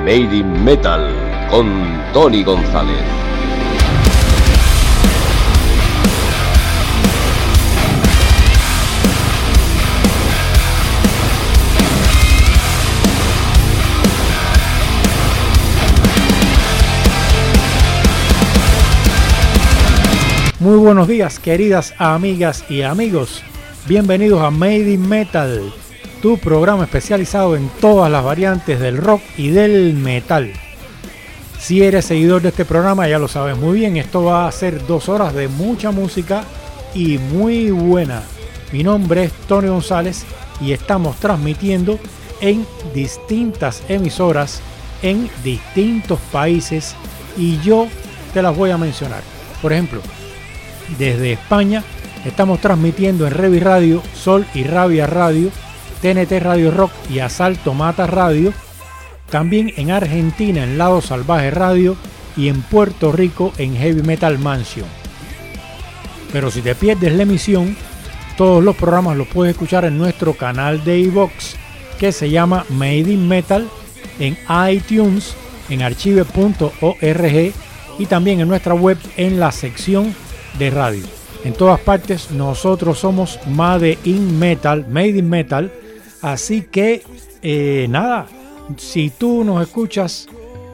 Made in Metal con Tony González. Muy buenos días, queridas amigas y amigos. Bienvenidos a Made in Metal, tu programa especializado en todas las variantes del rock y del metal. Si eres seguidor de este programa, ya lo sabes muy bien, esto va a ser 2 horas de mucha música y muy buena. Mi nombre es Tony González y estamos transmitiendo en distintas emisoras en distintos países y yo te las voy a mencionar. Por ejemplo, desde España estamos transmitiendo en Revi Radio, Sol y Rabia Radio, TNT Radio Rock y Asalto Mata Radio. También en Argentina en Lado Salvaje Radio y en Puerto Rico en Heavy Metal Mansion. Pero si te pierdes la emisión, todos los programas los puedes escuchar en nuestro canal de iVoox que se llama Made in Metal, en iTunes, en archive.org y también en nuestra web en la sección de radio. En todas partes nosotros somos Made in Metal, así que nada, si tú nos escuchas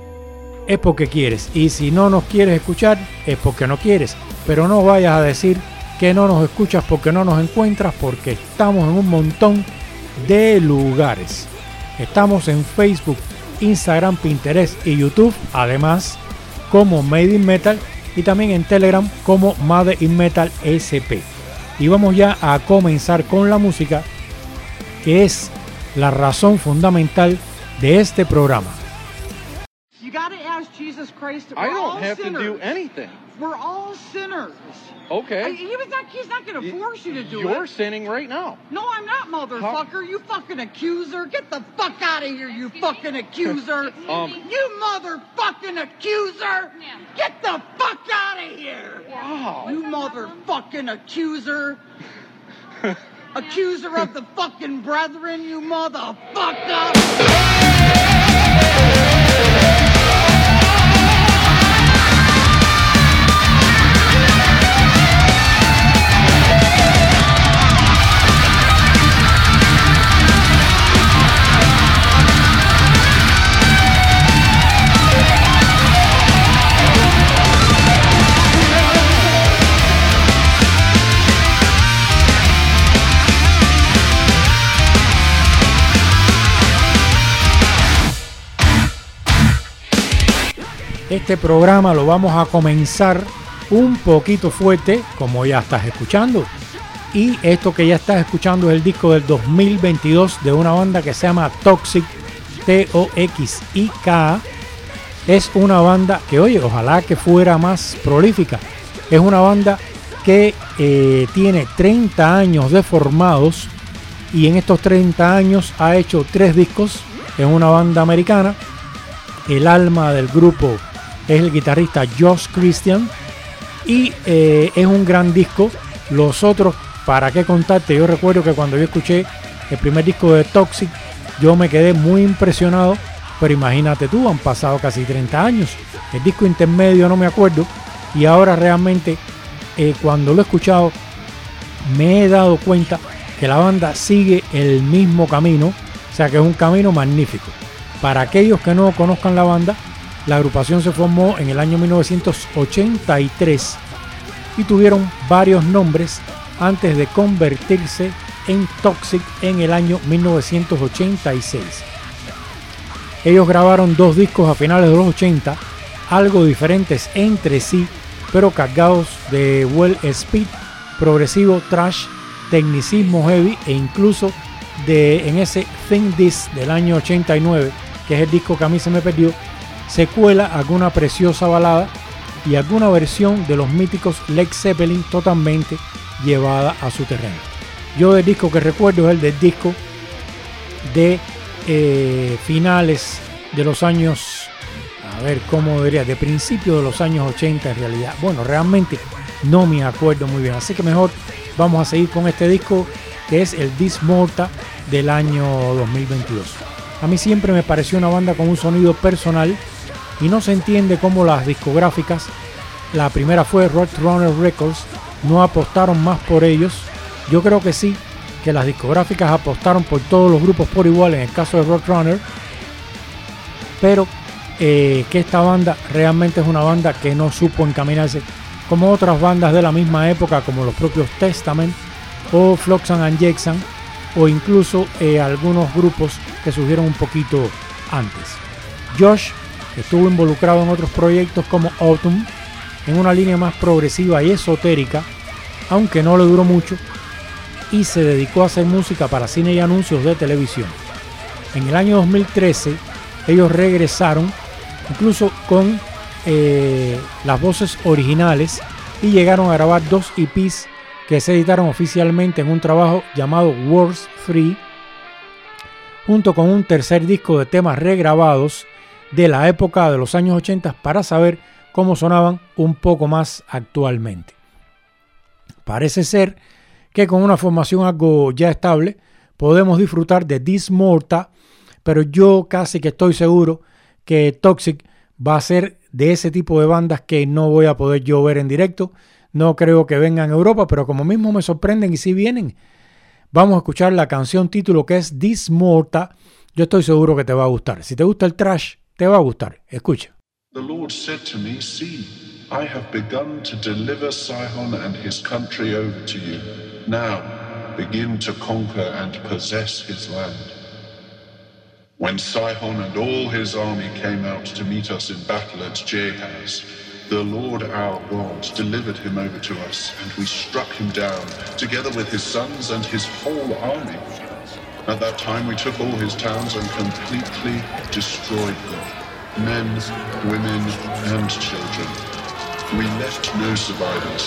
es porque quieres, y si no nos quieres escuchar es porque no quieres, pero no vayas a decir que no nos escuchas porque no nos encuentras, porque estamos en un montón de lugares. Estamos en Facebook, Instagram, Pinterest y YouTube, además como Made in Metal, y también en Telegram como Made in Metal SP. Y vamos ya a comenzar con la música, que es la razón fundamental de este programa. You gotta ask Jesus Christ. I don't have sinners. to do anything. We're all sinners. Okay. He's not gonna force you to do it. You're sinning right now. No, I'm not, motherfucker. You fucking accuser. Get the fuck out of here, you fucking accuser. You motherfucking accuser. Get the fuck out of here. Wow. You motherfucking accuser. Accuser of the fucking brethren, you motherfucker. Este programa lo vamos a comenzar un poquito fuerte, como ya estás escuchando. Y esto que ya estás escuchando es el disco del 2022 de una banda que se llama Toxic, T-O-X-I-K. Es una banda que, oye, ojalá que fuera más prolífica. Es una banda que tiene 30 años de formados y en estos 30 años ha hecho 3 discos. Es una banda americana. El alma del grupo es el guitarrista Josh Christian y es un gran disco. Los otros, para qué contarte, yo recuerdo que cuando yo escuché el primer disco de Toxic yo me quedé muy impresionado, pero imagínate tú, han pasado casi 30 años. El disco intermedio no me acuerdo, y ahora realmente cuando lo he escuchado me he dado cuenta que la banda sigue el mismo camino, o sea que es un camino magnífico. Para aquellos que no conozcan la banda, la agrupación se formó en el año 1983 y tuvieron varios nombres antes de convertirse en Toxic en el año 1986. Ellos grabaron 2 discos a finales de los 80, algo diferentes entre sí, pero cargados de well speed, progresivo, thrash, tecnicismo heavy e incluso en ese Think This del año 89, que es el disco que a mí se me perdió, se cuela alguna preciosa balada y alguna versión de los míticos Led Zeppelin totalmente llevada a su terreno. Yo del disco que recuerdo es el del disco de finales de los años, a ver cómo diría, de principios de los años 80 en realidad. Bueno, realmente no me acuerdo muy bien, así que mejor vamos a seguir con este disco que es el Dismorta del año 2022. A mí siempre me pareció una banda con un sonido personal y no se entiende cómo las discográficas, la primera fue Roadrunner Records, no apostaron más por ellos. Yo creo que sí, que las discográficas apostaron por todos los grupos por igual en el caso de Roadrunner, pero que esta banda realmente es una banda que no supo encaminarse como otras bandas de la misma época, como los propios Testament o Flotsam and Jetsam, o incluso algunos grupos que surgieron un poquito antes. Josh estuvo involucrado en otros proyectos como Autumn, en una línea más progresiva y esotérica, aunque no le duró mucho, y se dedicó a hacer música para cine y anuncios de televisión. En el año 2013 ellos regresaron, incluso con las voces originales, y llegaron a grabar 2 EPs que se editaron oficialmente en un trabajo llamado Words Free, junto con un tercer disco de temas regrabados de la época de los años 80 para saber cómo sonaban un poco más actualmente. Parece ser que con una formación algo ya estable podemos disfrutar de Dismorta, pero yo casi que estoy seguro que Toxic va a ser de ese tipo de bandas que no voy a poder yo ver en directo. No creo que vengan a Europa, pero como mismo me sorprenden y si vienen, vamos a escuchar la canción título, que es Dismorta. Yo estoy seguro que te va a gustar. Si te gusta el thrash, te va a gustar. Escucha. The Lord said to me, "See, I have begun to deliver Sihon and his country over to you. Now, begin to conquer and possess his land." When Sihon and all his army came out to meet us in battle at Jahaz, the Lord our God delivered him over to us, and we struck him down, together with his sons and his whole army. At that time we took all his towns and completely destroyed them, men, women, and children. We left no survivors.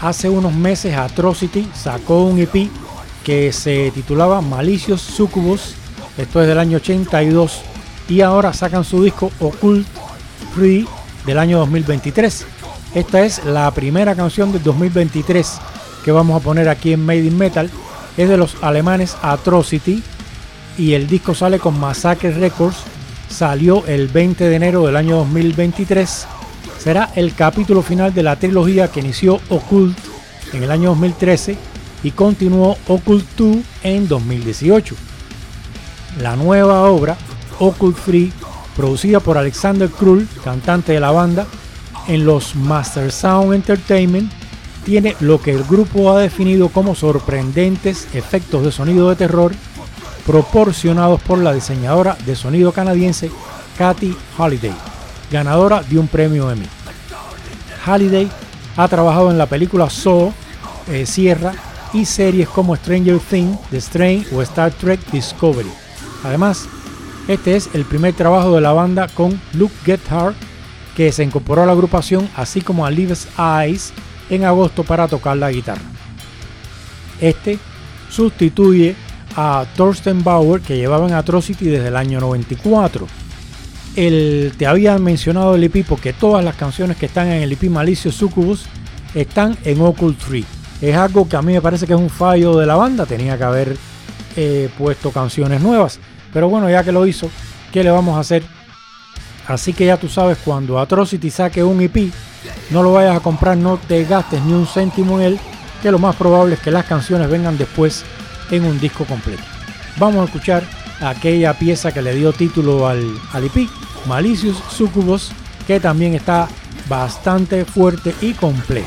hace unos meses Atrocity sacó un EP que se titulaba Malicious Succubus, esto es del año 82, y ahora sacan su disco Occult 3 del año 2023. Esta es la primera canción del 2023 que vamos a poner aquí en Made in Metal. Es de los alemanes Atrocity y el disco sale con Massacre Records. Salió el 20 de enero del año 2023. Será el capítulo final de la trilogía que inició Occult en el año 2013 y continuó Occult 2 en 2018. La nueva obra, Occult 3, producida por Alexander Krull, cantante de la banda, en los Master Sound Entertainment, tiene lo que el grupo ha definido como sorprendentes efectos de sonido de terror proporcionados por la diseñadora de sonido canadiense Kathy Halliday, ganadora de un premio Emmy. Halliday ha trabajado en la película Saw, Sierra y series como Stranger Things, The Strain o Star Trek Discovery. Además, este es el primer trabajo de la banda con Luke Gethard, que se incorporó a la agrupación, así como a Leaves Eyes en agosto para tocar la guitarra. Este sustituye a Thorsten Bauer, que llevaba en Atrocity desde el año 94. Te había mencionado el EP porque todas las canciones que están en el EP Malicious Succubus están en Occult 3. Es algo que a mí me parece que es un fallo de la banda, tenía que haber puesto canciones nuevas, pero bueno, ya que lo hizo, ¿qué le vamos a hacer? Así que ya tú sabes, cuando Atrocity saque un EP, no lo vayas a comprar, no te gastes ni un céntimo en él, que lo más probable es que las canciones vengan después en un disco completo. Vamos a escuchar aquella pieza que le dio título al EP, Malicious Succubus, que también está bastante fuerte y compleja.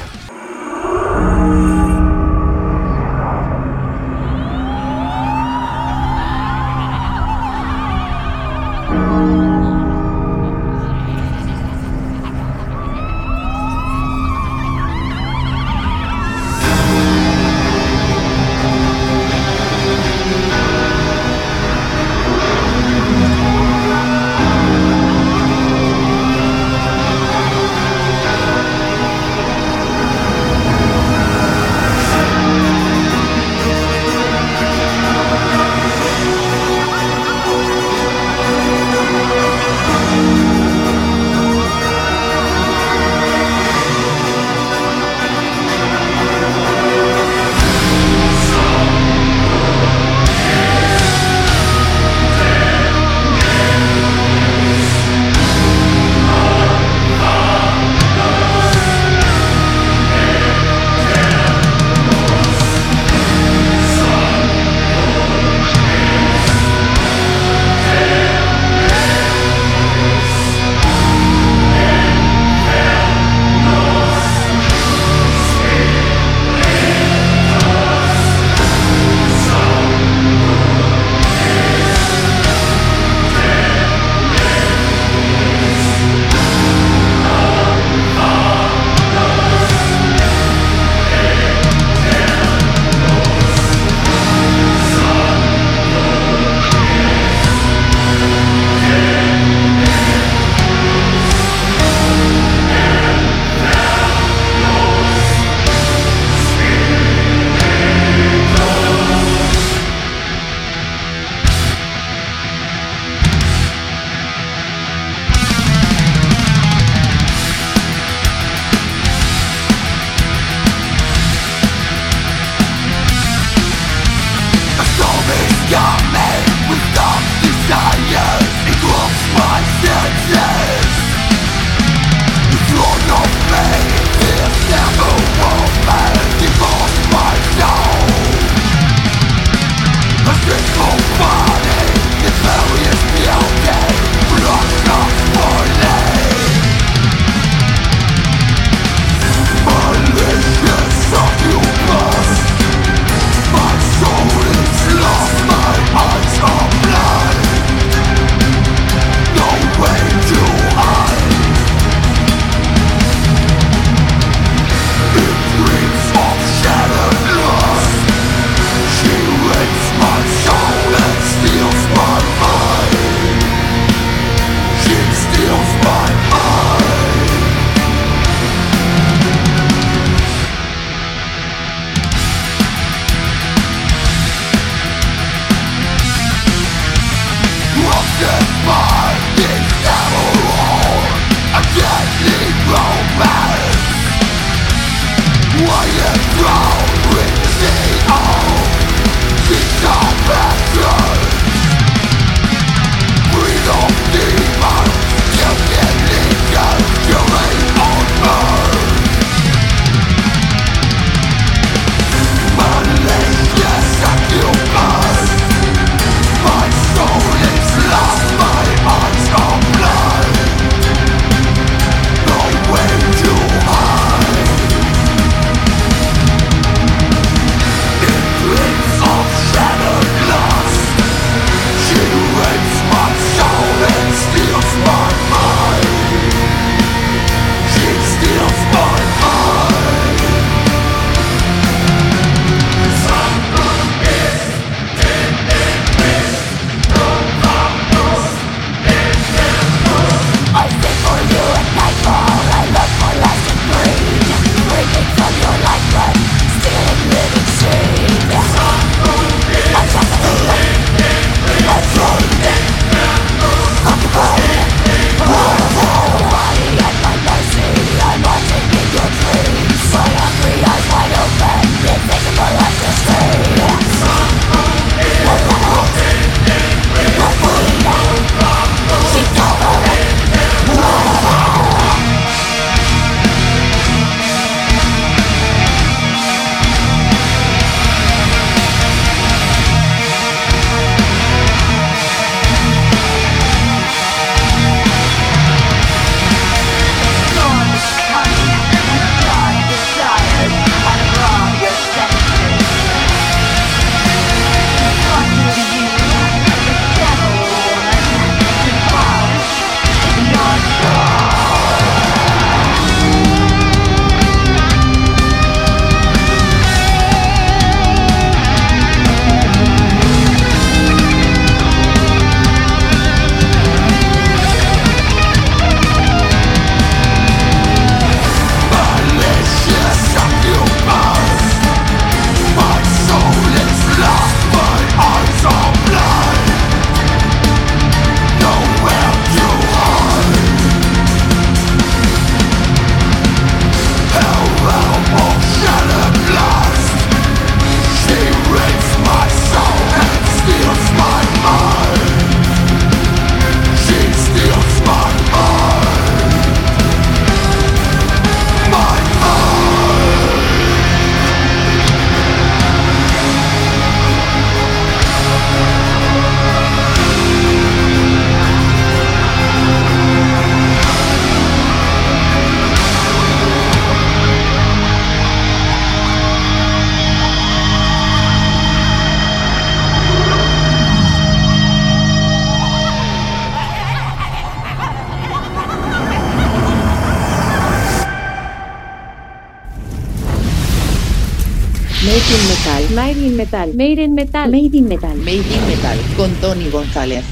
in Metal. Made in Metal. Made in Metal. Made in Metal. Made in Metal con Tony González.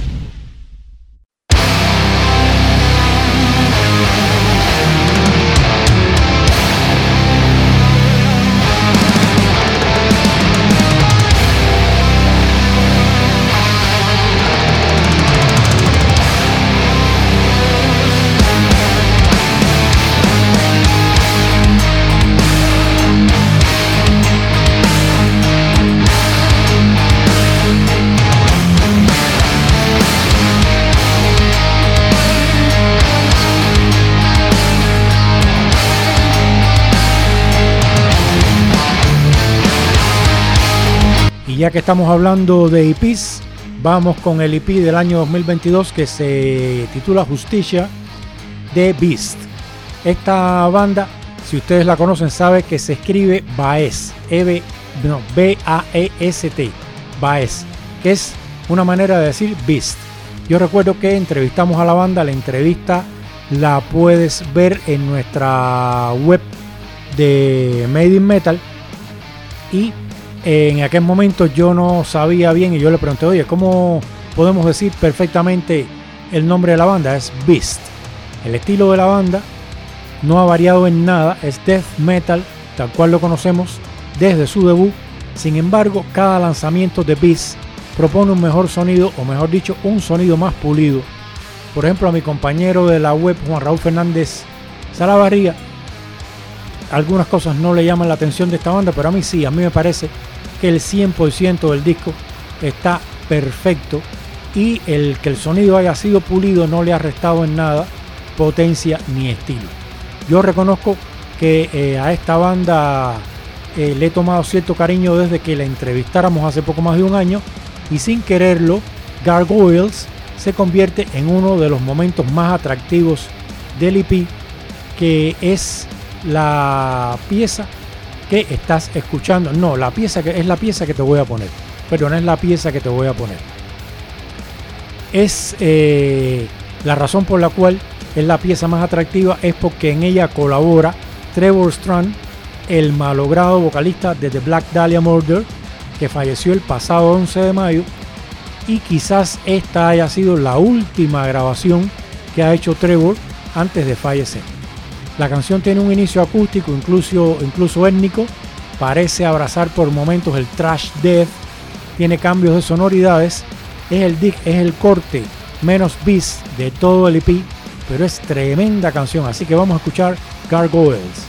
Y ya que estamos hablando de EPs, vamos con el EP del año 2022 que se titula Justicia de Beast. Esta banda, si ustedes la conocen, saben que se escribe Baez, B-A-E-S-T, Baez, que es una manera de decir Beast. Yo recuerdo que entrevistamos a la banda, la entrevista la puedes ver en nuestra web de Made in Metal, y en aquel momento yo no sabía bien y yo le pregunté, oye, ¿cómo podemos decir perfectamente el nombre de la banda? Es Beast. El estilo de la banda no ha variado en nada, es death metal tal cual lo conocemos desde su debut. Sin embargo, cada lanzamiento de Beast propone un mejor sonido, o mejor dicho, un sonido más pulido. Por ejemplo, a mi compañero de la web, Juan Raúl Fernández Salavarría, algunas cosas no le llaman la atención de esta banda, pero a mí sí, a mí me parece que el 100% del disco está perfecto, y el que el sonido haya sido pulido no le ha restado en nada potencia ni estilo. Yo reconozco que a esta banda le he tomado cierto cariño desde que la entrevistáramos hace poco más de un año, y sin quererlo, Gargoyles se convierte en uno de los momentos más atractivos del EP, que es la pieza que estás escuchando. No, la pieza que es la pieza que te voy a poner. Pero no es la pieza que te voy a poner. Es la razón por la cual es la pieza más atractiva, es porque en ella colabora Trevor Strnad, el malogrado vocalista de The Black Dahlia Murder, que falleció el pasado 11 de mayo, y quizás esta haya sido la última grabación que ha hecho Trevor antes de fallecer. La canción tiene un inicio acústico, incluso étnico, parece abrazar por momentos el thrash death, tiene cambios de sonoridades, es el corte menos beast de todo el EP, pero es tremenda canción, así que vamos a escuchar Gargoyles.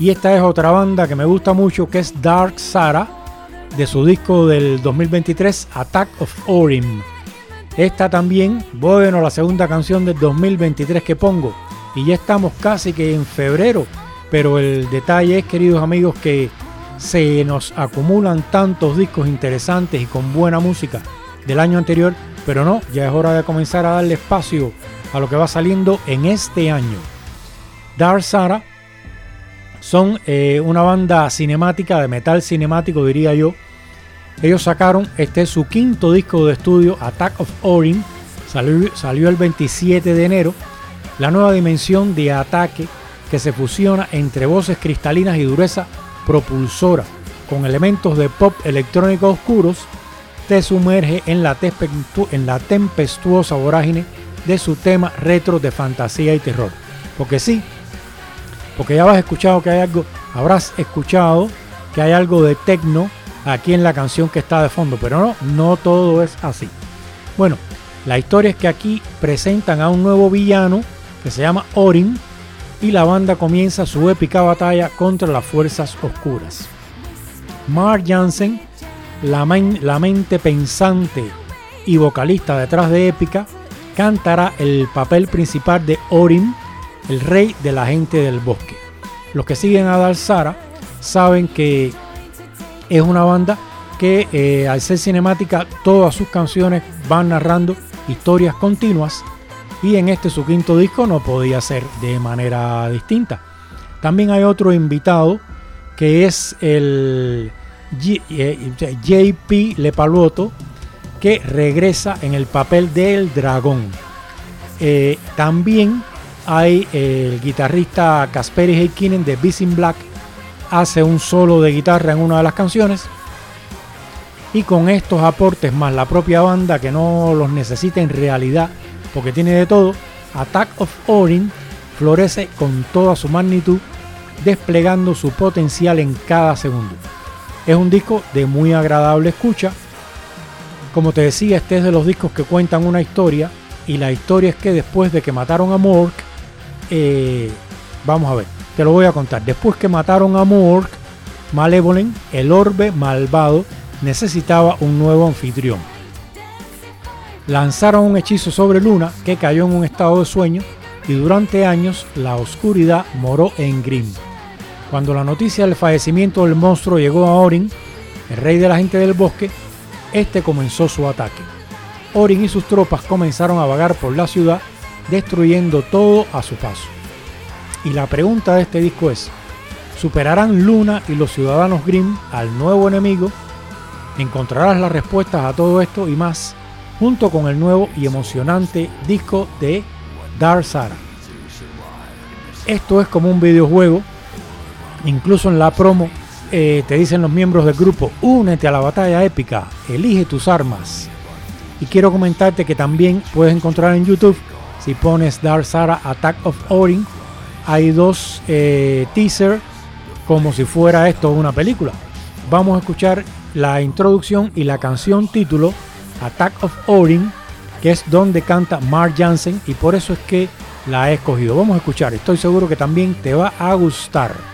Y esta es otra banda que me gusta mucho, que es Dark Sara, de su disco del 2023, Attack of Orim. Esta también, bueno, la segunda canción del 2023 que pongo. Y ya estamos casi que en febrero. Pero el detalle es, queridos amigos, que se nos acumulan tantos discos interesantes y con buena música del año anterior. Pero no, ya es hora de comenzar a darle espacio a lo que va saliendo en este año. Dark Sara son una banda cinemática, de metal cinemático diría yo. Ellos sacaron, este es su quinto disco de estudio, Attack of Orim, salió el 27 de enero, la nueva dimensión de ataque que se fusiona entre voces cristalinas y dureza propulsora, con elementos de pop electrónico oscuros, te sumerge en la tempestuosa vorágine de su tema retro de fantasía y terror. Porque sí, porque ya habrás escuchado que hay algo de techno aquí en la canción que está de fondo, pero no todo es así. Bueno, la historia es que aquí presentan a un nuevo villano que se llama Orim y la banda comienza su épica batalla contra las fuerzas oscuras. Mark Jansen, la mente pensante y vocalista detrás de Épica, cantará el papel principal de Orim, el rey de la gente del bosque. Los que siguen a Dark Sara saben que es una banda que al ser cinemática, todas sus canciones van narrando historias continuas, y en este su quinto disco no podía ser de manera distinta. También hay otro invitado que es el JP Lepaluoto, que regresa en el papel del dragón. También hay el guitarrista Kasperi Heikkinen de Beast in Black, hace un solo de guitarra en una de las canciones, y con estos aportes más la propia banda, que no los necesita en realidad porque tiene de todo, Attack of Orim florece con toda su magnitud, desplegando su potencial en cada segundo. Es un disco de muy agradable escucha. Como te decía, este es de los discos que cuentan una historia, y la historia es que después de que mataron a Mork, vamos a ver, te lo voy a contar. Después que mataron a Mork, Malevolent, el orbe malvado, necesitaba un nuevo anfitrión. Lanzaron un hechizo sobre Luna, que cayó en un estado de sueño, y durante años la oscuridad moró en Grimm. Cuando la noticia del fallecimiento del monstruo llegó a Orim, el rey de la gente del bosque, este comenzó su ataque. Orim y sus tropas comenzaron a vagar por la ciudad, destruyendo todo a su paso. Y la pregunta de este disco es: ¿superarán Luna y los ciudadanos Grimm al nuevo enemigo? Encontrarás las respuestas a todo esto y más, junto con el nuevo y emocionante disco de Dark Sara. Esto es como un videojuego. Incluso en la promo te dicen los miembros del grupo: únete a la batalla épica, elige tus armas. Y quiero comentarte que también puedes encontrar en YouTube, si pones Dark Sara Attack of Orim, hay dos teasers como si fuera esto una película. Vamos a escuchar la introducción y la canción título, Attack of Orim, que es donde canta Mark Jansen, y por eso es que la he escogido. Vamos a escuchar, estoy seguro que también te va a gustar.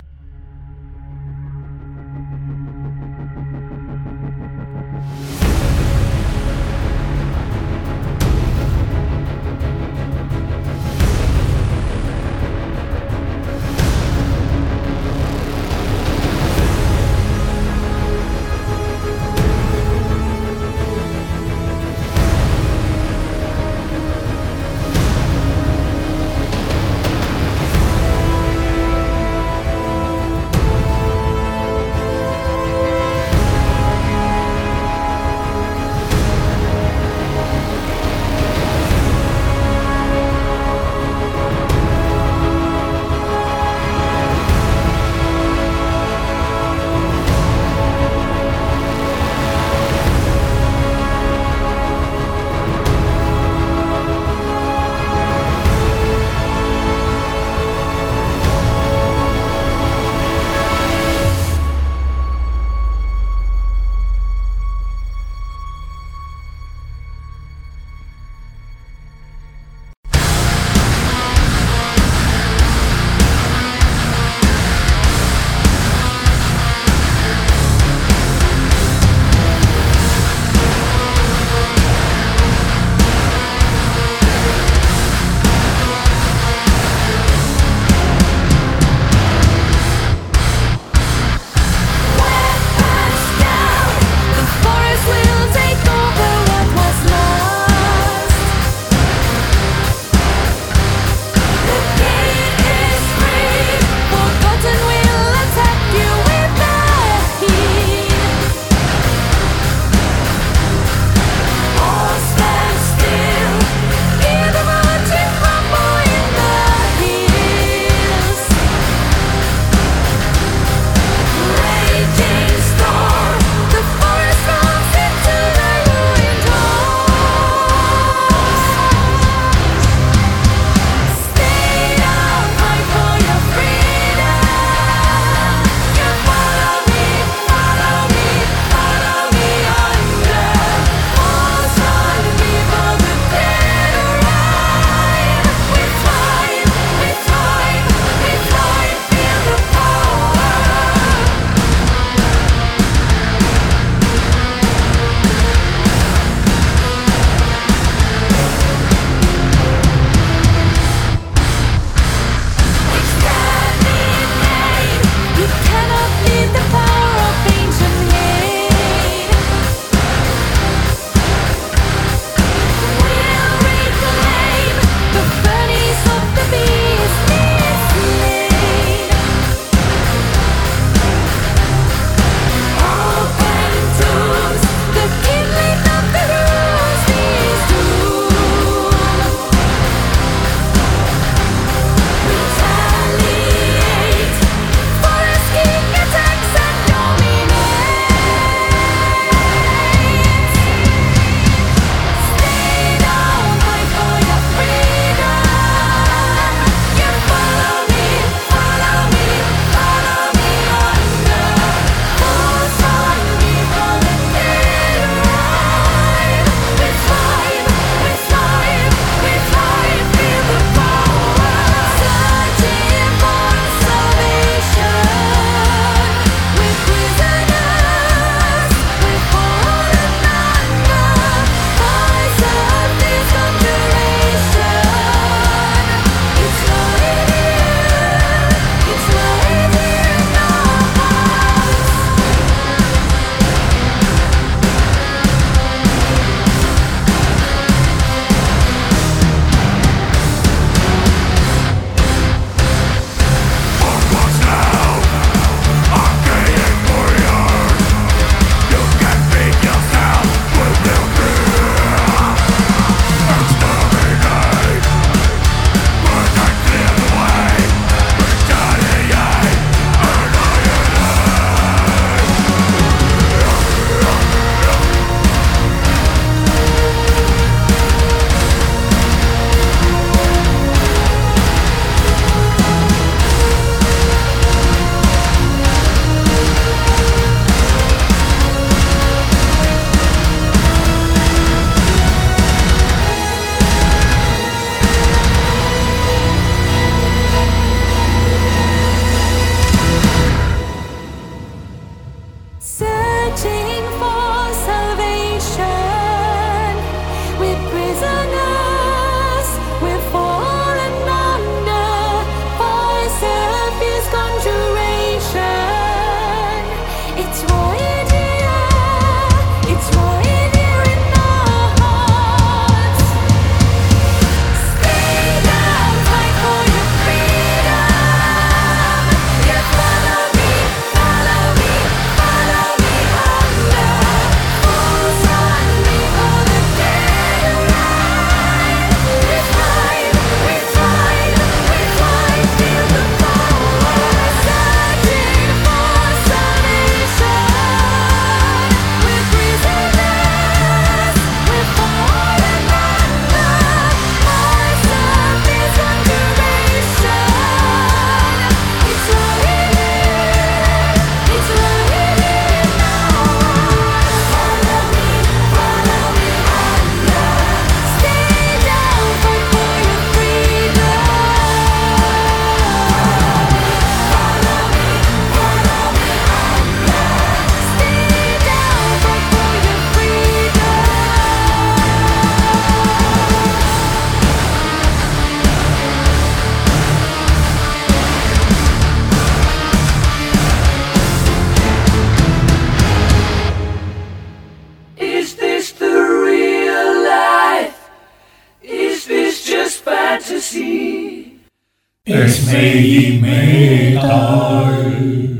ecstasy. Es Made Metal.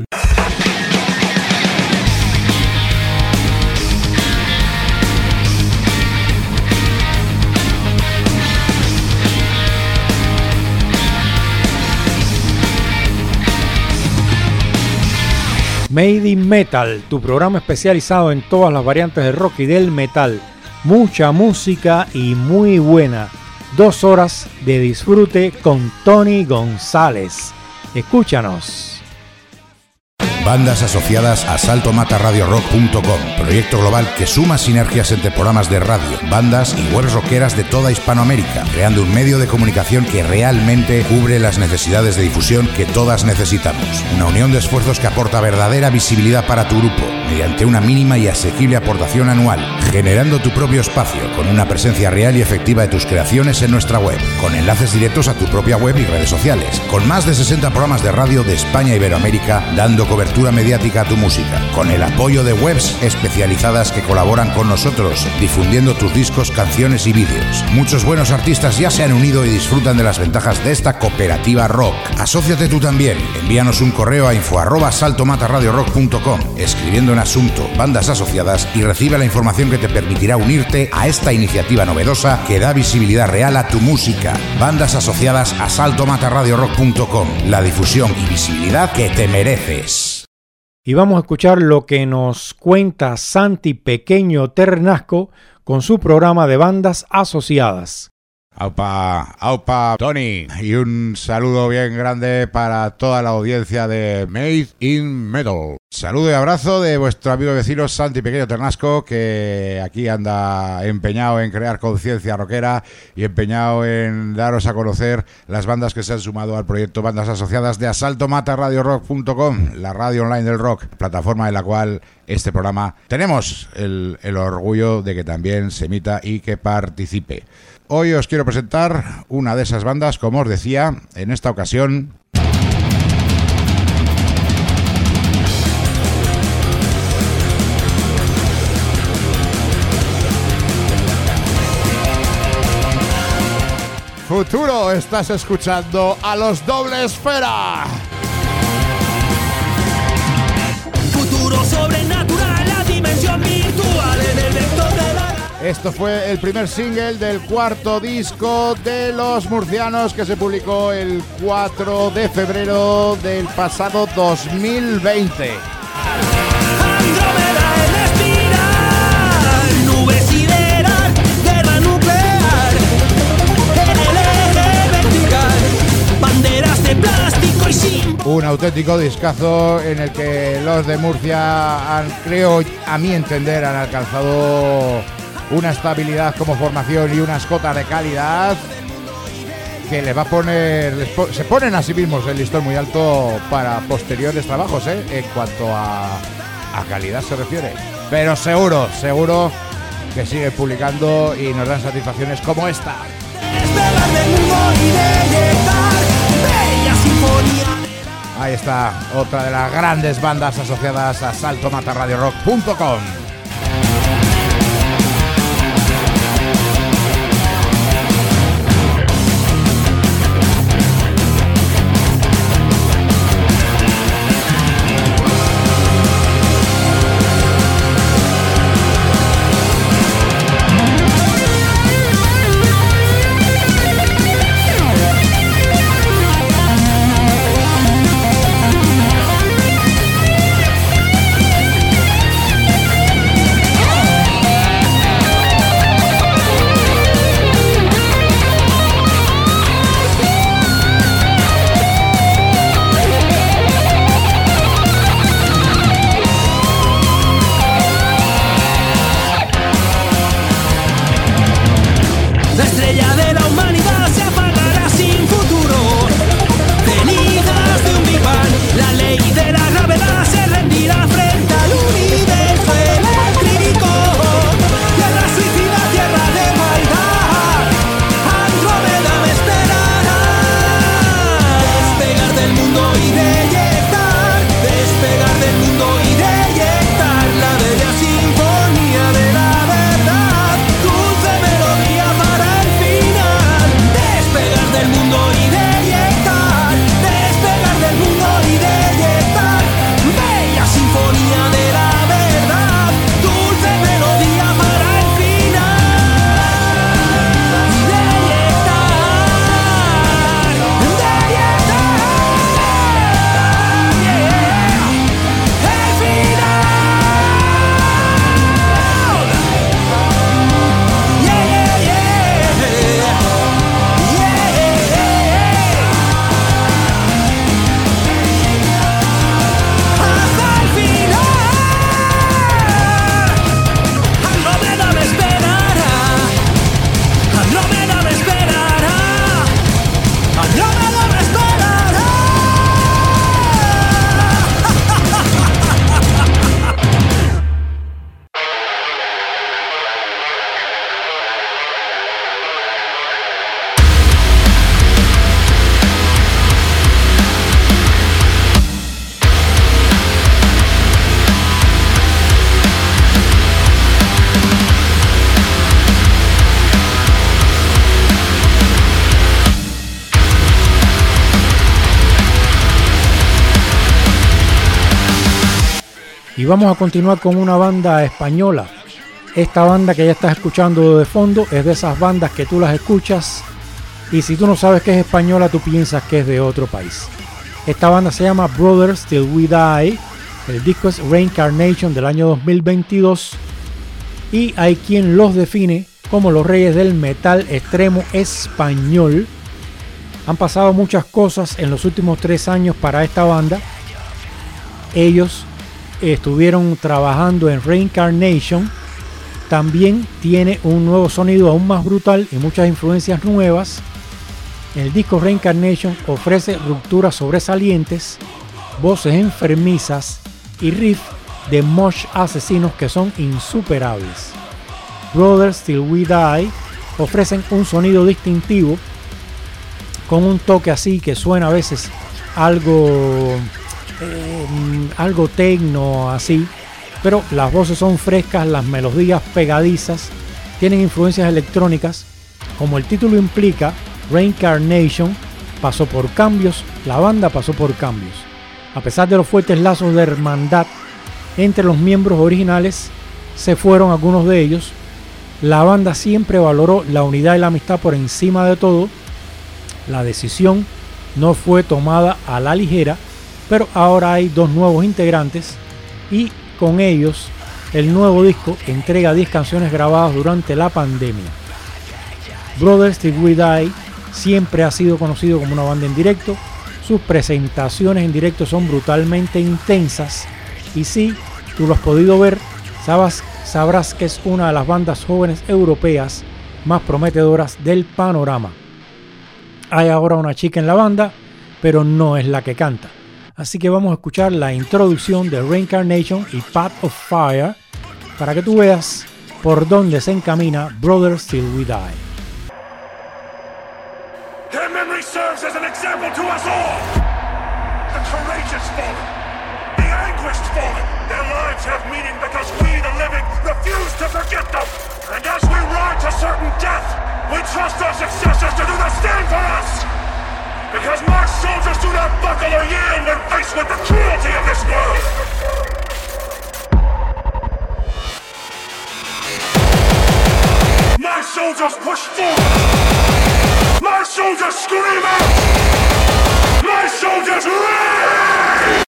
Made in Metal, tu programa especializado en todas las variantes del rock y del metal. Mucha música y muy buena. 2 horas de disfrute con Tony González. Escúchanos. Bandas asociadas a saltomatarradiorock.com, proyecto global que suma sinergias entre programas de radio, bandas y webs rockeras de toda Hispanoamérica, creando un medio de comunicación que realmente cubre las necesidades de difusión que todas necesitamos. Una unión de esfuerzos que aporta verdadera visibilidad para tu grupo, mediante una mínima y asequible aportación anual, generando tu propio espacio, con una presencia real y efectiva de tus creaciones en nuestra web, con enlaces directos a tu propia web y redes sociales, con más de 60 programas de radio de España e Iberoamérica, dando cobertura mediática a tu música, con el apoyo de webs especializadas que colaboran con nosotros, difundiendo tus discos, canciones y vídeos. Muchos buenos artistas ya se han unido y disfrutan de las ventajas de esta cooperativa rock. Asóciate tú también. Envíanos un correo a info@saltomatarradiorock.com, escribiendo en asunto bandas asociadas, y recibe la información que te permitirá unirte a esta iniciativa novedosa que da visibilidad real a tu música. Bandas asociadas a saltomatarradiorock.com, la difusión y visibilidad que te mereces. Y vamos a escuchar lo que nos cuenta Santi Pequeño Ternasco con su programa de bandas asociadas. Aupa, aupa, Tony, y un saludo bien grande para toda la audiencia de Made in Metal. Saludo y abrazo de vuestro amigo y vecino Santi Pequeño Ternasco, que aquí anda empeñado en crear conciencia rockera y empeñado en daros a conocer las bandas que se han sumado al proyecto Bandas Asociadas de asaltomatarradiorock.com, la radio online del rock, plataforma en la cual este programa tenemos el orgullo de que también se emita y que participe. Hoy os quiero presentar una de esas bandas, como os decía, en esta ocasión. Futuro, estás escuchando a los Doble Esfera. Futuro sobrenatural, la dimensión virtual en el vector de la... Esto fue el primer single del cuarto disco de los murcianos, que se publicó el 4 de febrero del pasado 2020. Andrómeda en espiral, nube sideral, guerra nuclear, en el eje vertical, banderas de plástico y sin... Un auténtico discazo en el que los de Murcia creo, a mi entender, han alcanzado una estabilidad como formación y unas cotas de calidad que les va a poner, se ponen a sí mismos el listón muy alto para posteriores trabajos, en cuanto a calidad se refiere. Pero seguro que siguen publicando y nos dan satisfacciones como esta. Ahí está, otra de las grandes bandas asociadas a saltomatarradiorock.com. Del Y vamos a continuar con una banda española. Esta banda que ya estás escuchando de fondo es de esas bandas que tú las escuchas y si tú no sabes que es española, tú piensas que es de otro país. Esta banda se llama Brothers Till We Die. El disco es Reincarnation del año 2022 y hay quien los define como los reyes del metal extremo español. Han pasado muchas cosas en los últimos 3 años para esta banda. Ellos estuvieron trabajando en Reincarnation. También tiene un nuevo sonido aún más brutal y muchas influencias nuevas. El disco Reincarnation ofrece rupturas sobresalientes, voces enfermizas y riffs de mosh asesinos que son insuperables. Brothers Till We Die ofrecen un sonido distintivo con un toque así que suena a veces algo techno así, pero las voces son frescas, las melodías pegadizas, tienen influencias electrónicas. Como el título implica, Reincarnation pasó por cambios, la banda pasó por cambios. A pesar de los fuertes lazos de hermandad entre los miembros originales, se fueron algunos de ellos. La banda siempre valoró la unidad y la amistad por encima de todo. La decisión no fue tomada a la ligera, pero ahora hay 2 nuevos integrantes y con ellos el nuevo disco entrega 10 canciones grabadas durante la pandemia. Brothers Till We Die siempre ha sido conocido como una banda en directo. Sus presentaciones en directo son brutalmente intensas y si tú lo has podido ver, sabrás que es una de las bandas jóvenes europeas más prometedoras del panorama. Hay ahora una chica en la banda, pero no es la que canta. Así que vamos a escuchar la introducción de Reincarnation y Path of Fire para que tú veas por dónde se encamina Brothers Till We Die. Their memory serves as an example to us all. The courageous fallen, the anguished fallen. Their lives have meaning because we, the living, refuse to forget them. And as we ride to certain death, we trust our successors to do the same for us. Because my soldiers do not buckle or yield when faced with the cruelty of this world. My soldiers push forward. My soldiers scream out. My soldiers rage.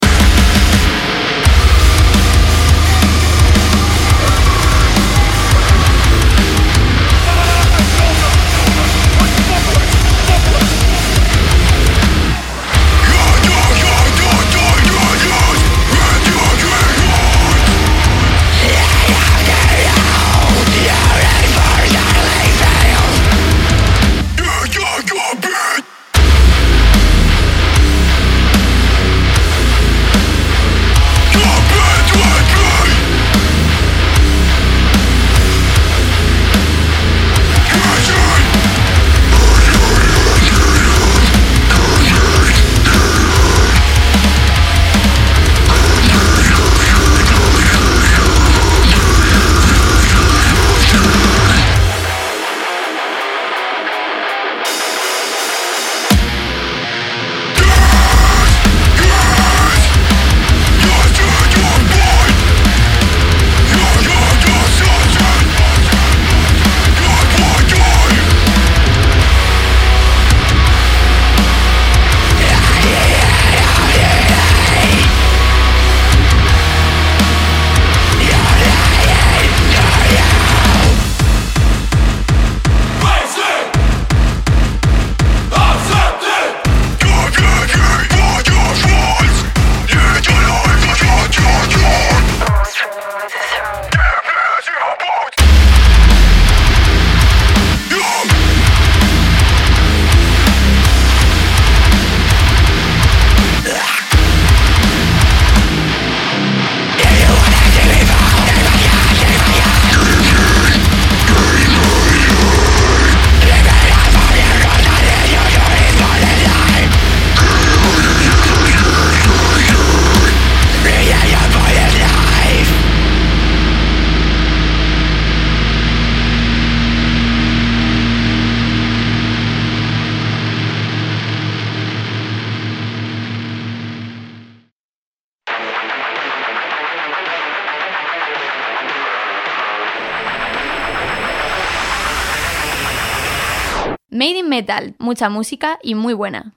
Made in Metal, mucha música y muy buena.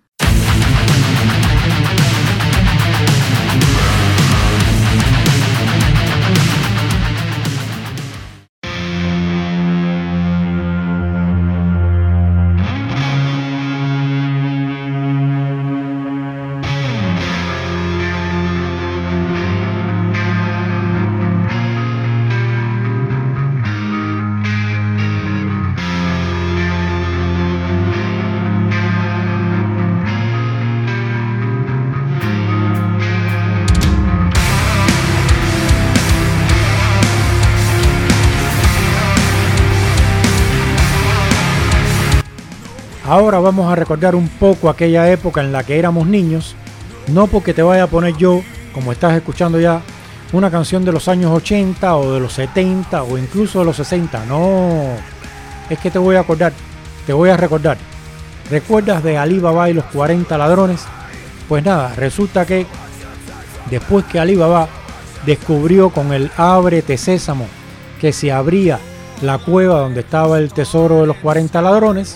Ahora vamos a recordar un poco aquella época en la que éramos niños, no porque te vaya a poner yo, como estás escuchando ya, una canción de los años 80 o de los 70 o incluso de los 60, no, es que te voy a recordar. ¿Recuerdas de Ali Baba y los 40 ladrones? Pues nada, resulta que después que Ali Baba descubrió con el ábrete sésamo que se abría la cueva donde estaba el tesoro de los 40 ladrones,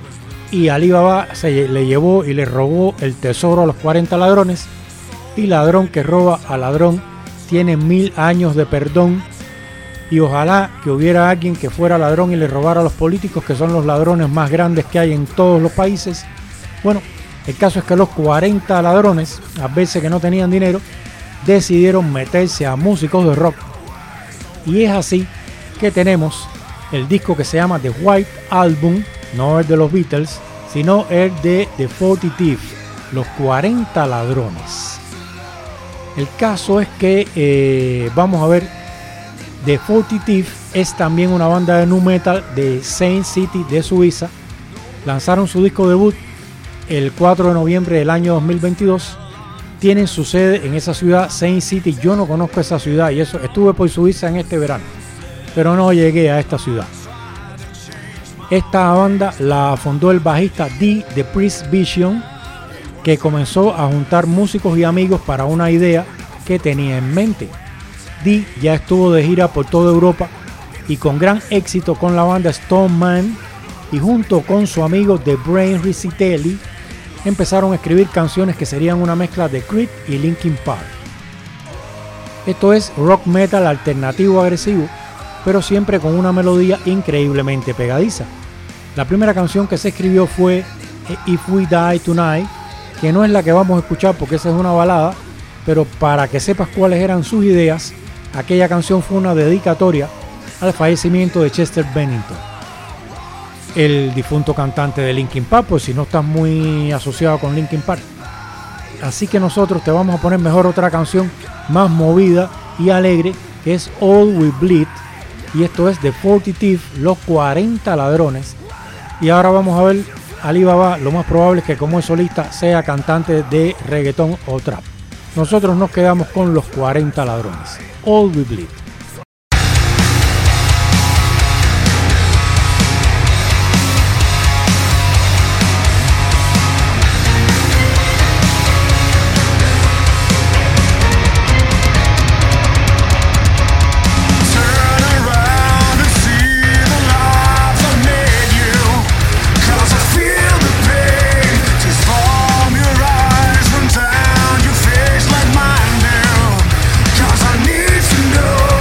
y Ali Baba le llevó y le robó el tesoro a los 40 ladrones, y ladrón que roba a ladrón tiene 1000 años de perdón, y ojalá que hubiera alguien que fuera ladrón y le robara a los políticos, que son los ladrones más grandes que hay en todos los países. Bueno, el caso es que los 40 ladrones, a veces que no tenían dinero, decidieron meterse a músicos de rock, y es así que tenemos el disco que se llama The White Album, no el de los Beatles, sino el de The 40 Thieves, los 40 ladrones. El caso es que vamos a ver, The 40 Thieves es también una banda de nu metal de Saint City de Suiza. Lanzaron su disco debut el 4 de noviembre del año 2022. Tienen su sede en esa ciudad, Saint City. Yo no conozco esa ciudad y eso, estuve por Suiza en este verano, pero no llegué a esta ciudad. Esta banda la fundó el bajista Dee The Priest Vision, que comenzó a juntar músicos y amigos para una idea que tenía en mente. Dee ya estuvo de gira por toda Europa y con gran éxito con la banda Stone Man, y junto con su amigo The Brain Riccitelli empezaron a escribir canciones que serían una mezcla de Creed y Linkin Park. Esto es rock metal alternativo agresivo, pero siempre con una melodía increíblemente pegadiza. La primera canción que se escribió fue If We Die Tonight, que no es la que vamos a escuchar porque esa es una balada, pero para que sepas cuáles eran sus ideas, aquella canción fue una dedicatoria al fallecimiento de Chester Bennington, el difunto cantante de Linkin Park, pues si no estás muy asociado con Linkin Park. Así que nosotros te vamos a poner mejor otra canción más movida y alegre, que es All We Bleed, y esto es The 40 Thieves, los 40 ladrones. Y ahora vamos a ver, Ali Baba, lo más probable es que como es solista sea cantante de reggaetón o trap. Nosotros nos quedamos con los 40 ladrones. All We Bleed. Down your face like mine do, 'cause I need to know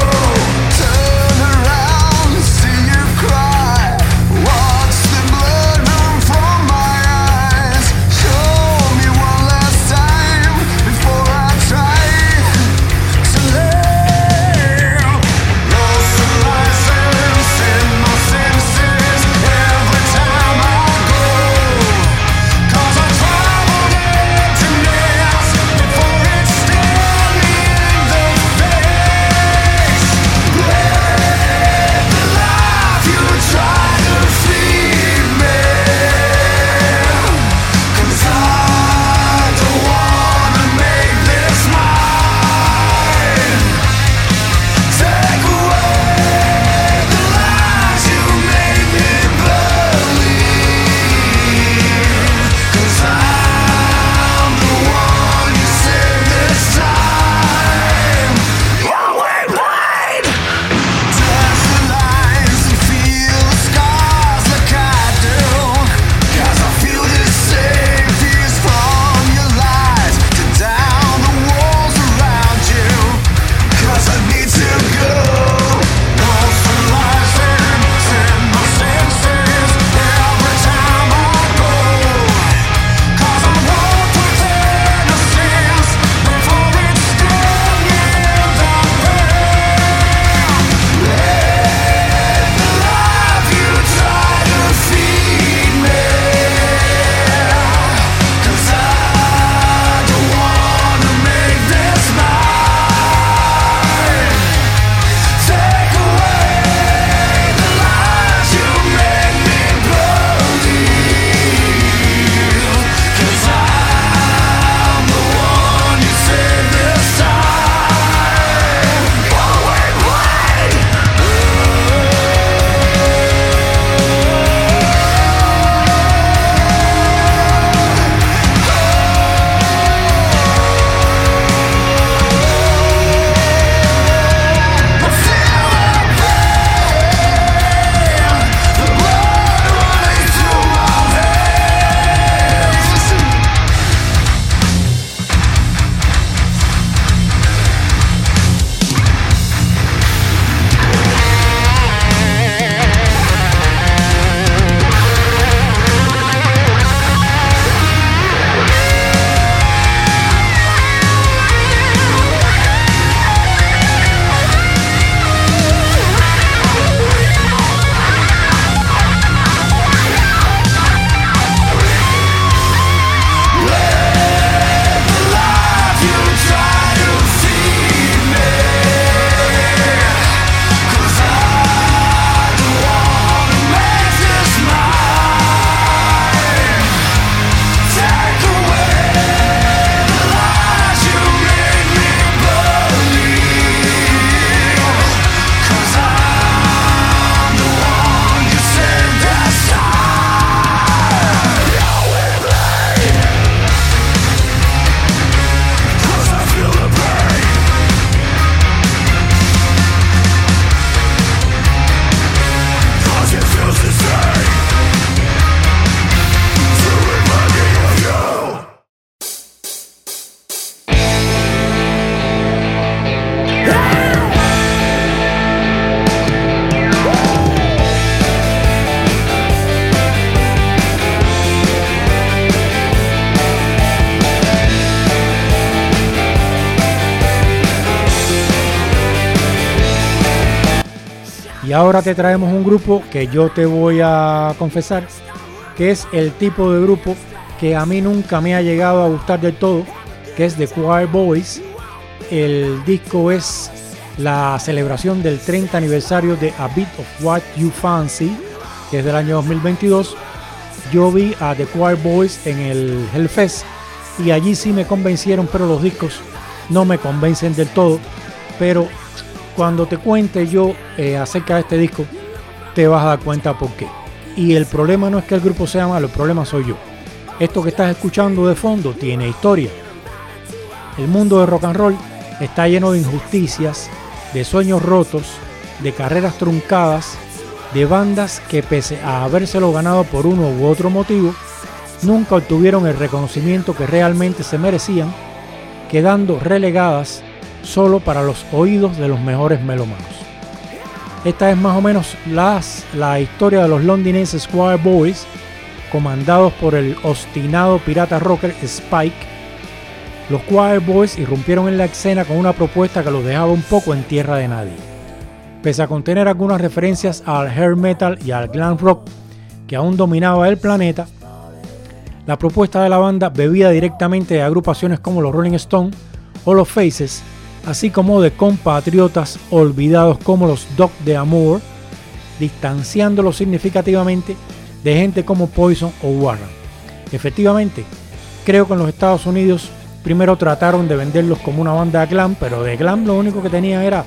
Y ahora te traemos un grupo que yo te voy a confesar que es el tipo de grupo que a mí nunca me ha llegado a gustar del todo, que es The Choir Boys. El disco es la celebración del 30 aniversario de A Bit of What You Fancy, que es del año 2022. Yo vi a The Choir Boys en el Hellfest y allí sí me convencieron, pero los discos no me convencen del todo. Pero cuando te cuente yo acerca de este disco, te vas a dar cuenta por qué. Y el problema no es que el grupo sea malo, el problema soy yo. Esto que estás escuchando de fondo tiene historia. El mundo de rock and roll está lleno de injusticias, de sueños rotos, de carreras truncadas, de bandas que pese a habérselo ganado por uno u otro motivo, nunca obtuvieron el reconocimiento que realmente se merecían, quedando relegadas solo para los oídos de los mejores melómanos. Esta es más o menos la historia de los londinenses Choir Boys, comandados por el obstinado pirata rocker Spike. Los Choir Boys irrumpieron en la escena con una propuesta que los dejaba un poco en tierra de nadie. Pese a contener algunas referencias al hair metal y al glam rock que aún dominaba el planeta, la propuesta de la banda bebía directamente de agrupaciones como los Rolling Stones o los Faces, así como de compatriotas olvidados como los Dogs d'Amour, distanciándolos significativamente de gente como Poison o Warren. Efectivamente, creo que en los Estados Unidos primero trataron de venderlos como una banda de glam, pero de glam lo único que tenían era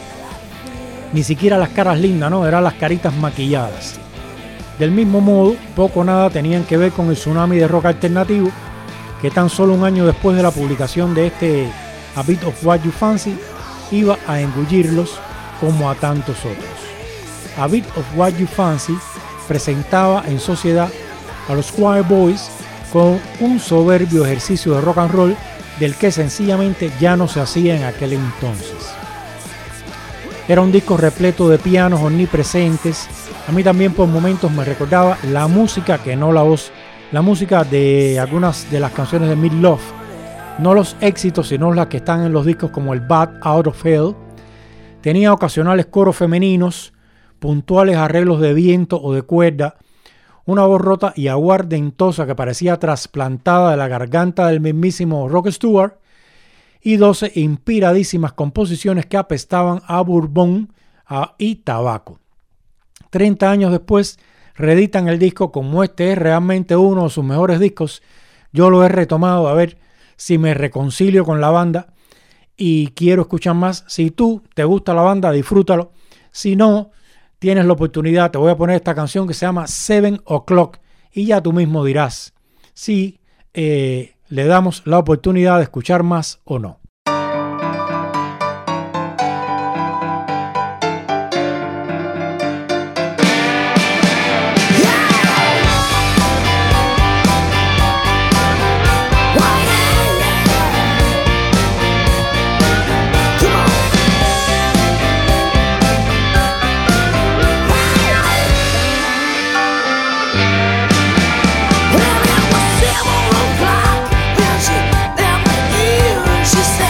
ni siquiera las caras lindas, ¿no? Eran las caritas maquilladas. Del mismo modo, poco o nada tenían que ver con el tsunami de rock alternativo que tan solo un año después de la publicación de este A Bit of What You Fancy iba a engullirlos como a tantos otros. A Bit of What You Fancy presentaba en sociedad a los Choir Boys con un soberbio ejercicio de rock and roll del que sencillamente ya no se hacía en aquel entonces. Era un disco repleto de pianos omnipresentes. A mí también por momentos me recordaba la música, que no la voz, la música de algunas de las canciones de Meat Loaf. No los éxitos, sino las que están en los discos como el Bat Out of Hell. Tenía ocasionales coros femeninos, puntuales arreglos de viento o de cuerda, una voz rota y aguardentosa que parecía trasplantada de la garganta del mismísimo Rod Stewart, y 12 inspiradísimas composiciones que apestaban a bourbon y tabaco. 30 años después reeditan el disco. Como este es realmente uno de sus mejores discos, yo lo he retomado a ver si me reconcilio con la banda y quiero escuchar más. Si tú te gusta la banda, disfrútalo. Si no, tienes la oportunidad, te voy a poner esta canción que se llama 7 O'Clock y ya tú mismo dirás si le damos la oportunidad de escuchar más o no. She said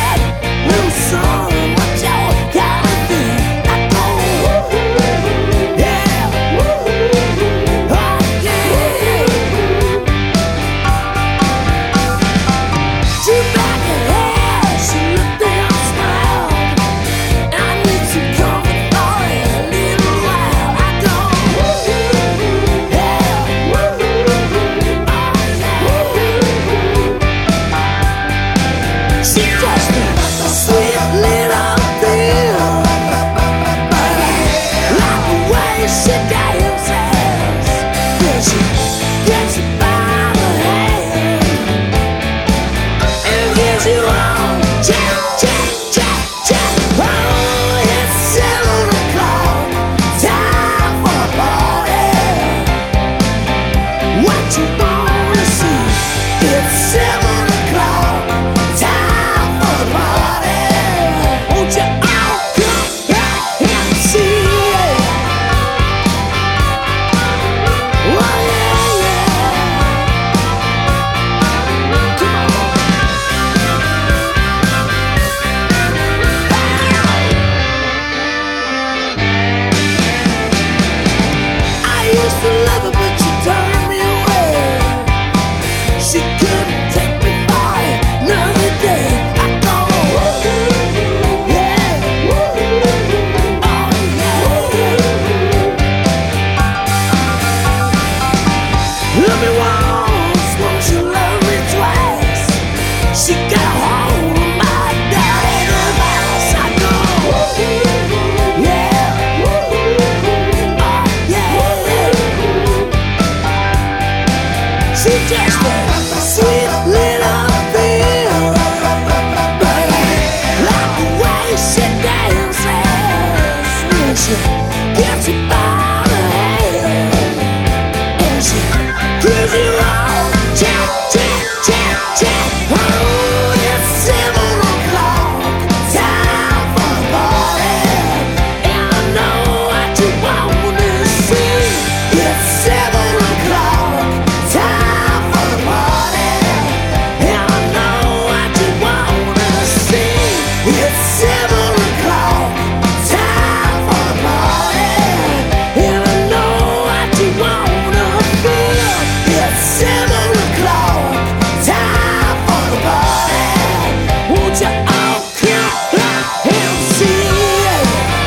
She's just a sweet little thing, but I like the way she dances when she gets you by the hand, and she gives you all jack, jack, jack, jack. Oh, it's 7 o'clock, time for the party, and I know what you want to see. It's 7 o'clock, time for the party, and I know what you want to see. It's 7 o'clock, time for the party, and I know what you want to feel. It's 7 o'clock, time for the party. Won't you all come out and see it?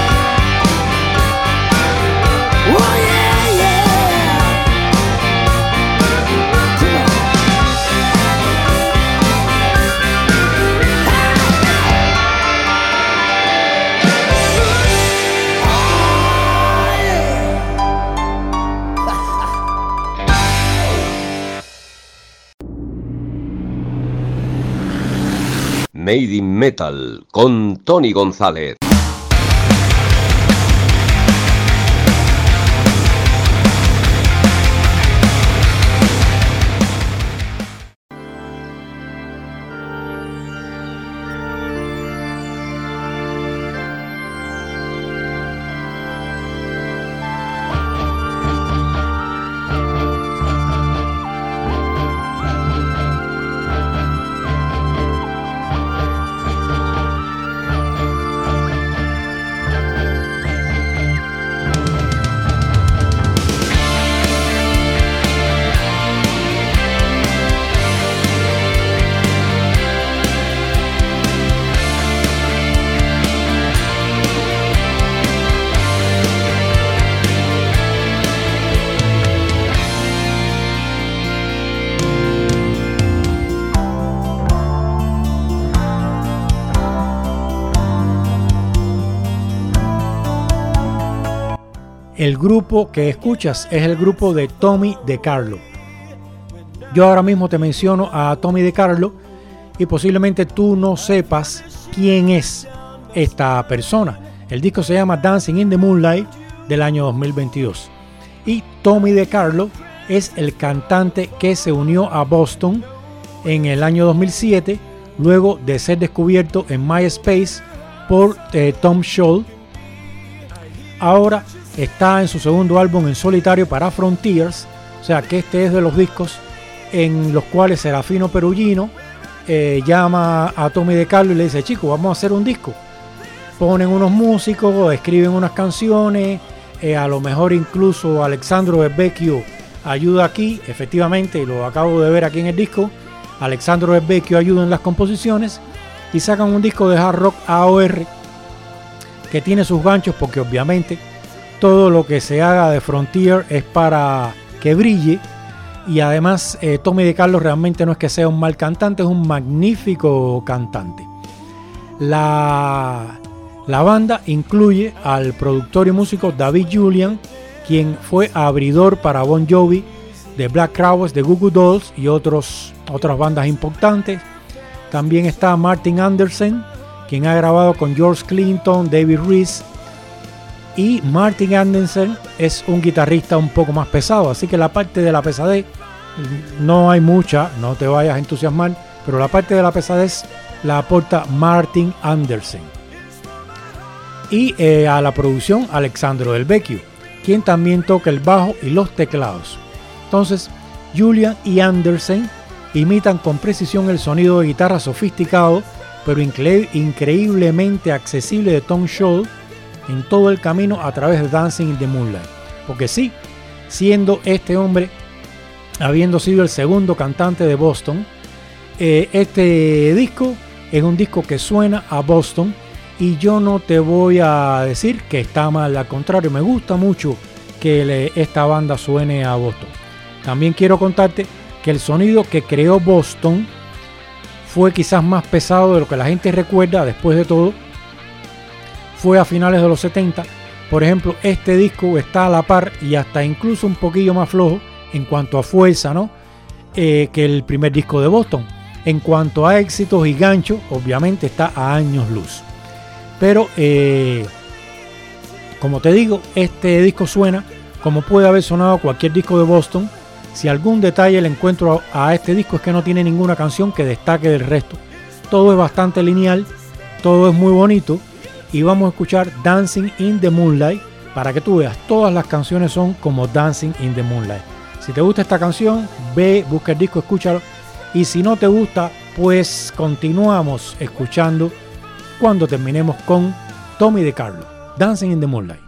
Oh yeah, yeah. Come on. Made in Metal con Tony González. El grupo que escuchas es el grupo de Tommy DeCarlo. Yo ahora mismo te menciono a Tommy DeCarlo y posiblemente tú no sepas quién es esta persona. El disco se llama Dancing in the Moonlight del año 2022. Y Tommy DeCarlo es el cantante que se unió a Boston en el año 2007, luego de ser descubierto en MySpace por Tom Scholz. Ahora está en su segundo álbum en solitario para Frontiers, o sea que este es de los discos en los cuales Serafino Perugino llama a Tommy DeCarlo y le dice: chico, vamos a hacer un disco. Ponen unos músicos, escriben unas canciones, a lo mejor incluso Alexandro Svecchio ayuda aquí, efectivamente, lo acabo de ver aquí en el disco. Alexandro Svecchio ayuda en las composiciones y sacan un disco de hard rock AOR que tiene sus ganchos, porque obviamente todo lo que se haga de Frontier es para que brille. Y además Tommy DeCarlo realmente no es que sea un mal cantante, es un magnífico cantante. La banda incluye al productor y músico David Julian, quien fue abridor para Bon Jovi, de Black Crowes, de Goo Goo Dolls y otras bandas importantes. También está Martin Anderson, quien ha grabado con George Clinton, David Reese. Y Martin Anderson es un guitarrista un poco más pesado, así que la parte de la pesadez no hay mucha, no te vayas a entusiasmar, pero la parte de la pesadez la aporta Martin Anderson. Y a la producción Alexandro Del Vecchio, quien también toca el bajo y los teclados. Entonces Julian y Anderson imitan con precisión el sonido de guitarra sofisticado pero increíblemente accesible de Tom Scholz en todo el camino a través de Dancing in the Moonlight. Porque sí, siendo este hombre, habiendo sido el segundo cantante de Boston, este disco es un disco que suena a Boston, y yo no te voy a decir que está mal, al contrario, me gusta mucho que esta banda suene a Boston. También quiero contarte que el sonido que creó Boston fue quizás más pesado de lo que la gente recuerda. Después de todo, fue a finales de los 70. Por ejemplo, este disco está a la par y hasta incluso un poquillo más flojo en cuanto a fuerza, ¿no? que el primer disco de Boston. En cuanto a éxitos y ganchos, obviamente está a años luz. Pero, como te digo, este disco suena como puede haber sonado cualquier disco de Boston. Si algún detalle le encuentro a este disco es que no tiene ninguna canción que destaque del resto. Todo es bastante lineal, todo es muy bonito. Y vamos a escuchar Dancing in the Moonlight para que tú veas, todas las canciones son como Dancing in the Moonlight. Si te gusta esta canción, ve, busca el disco, escúchalo. Y si no te gusta, pues continuamos escuchando cuando terminemos con Tommy DeCarlo, Dancing in the Moonlight.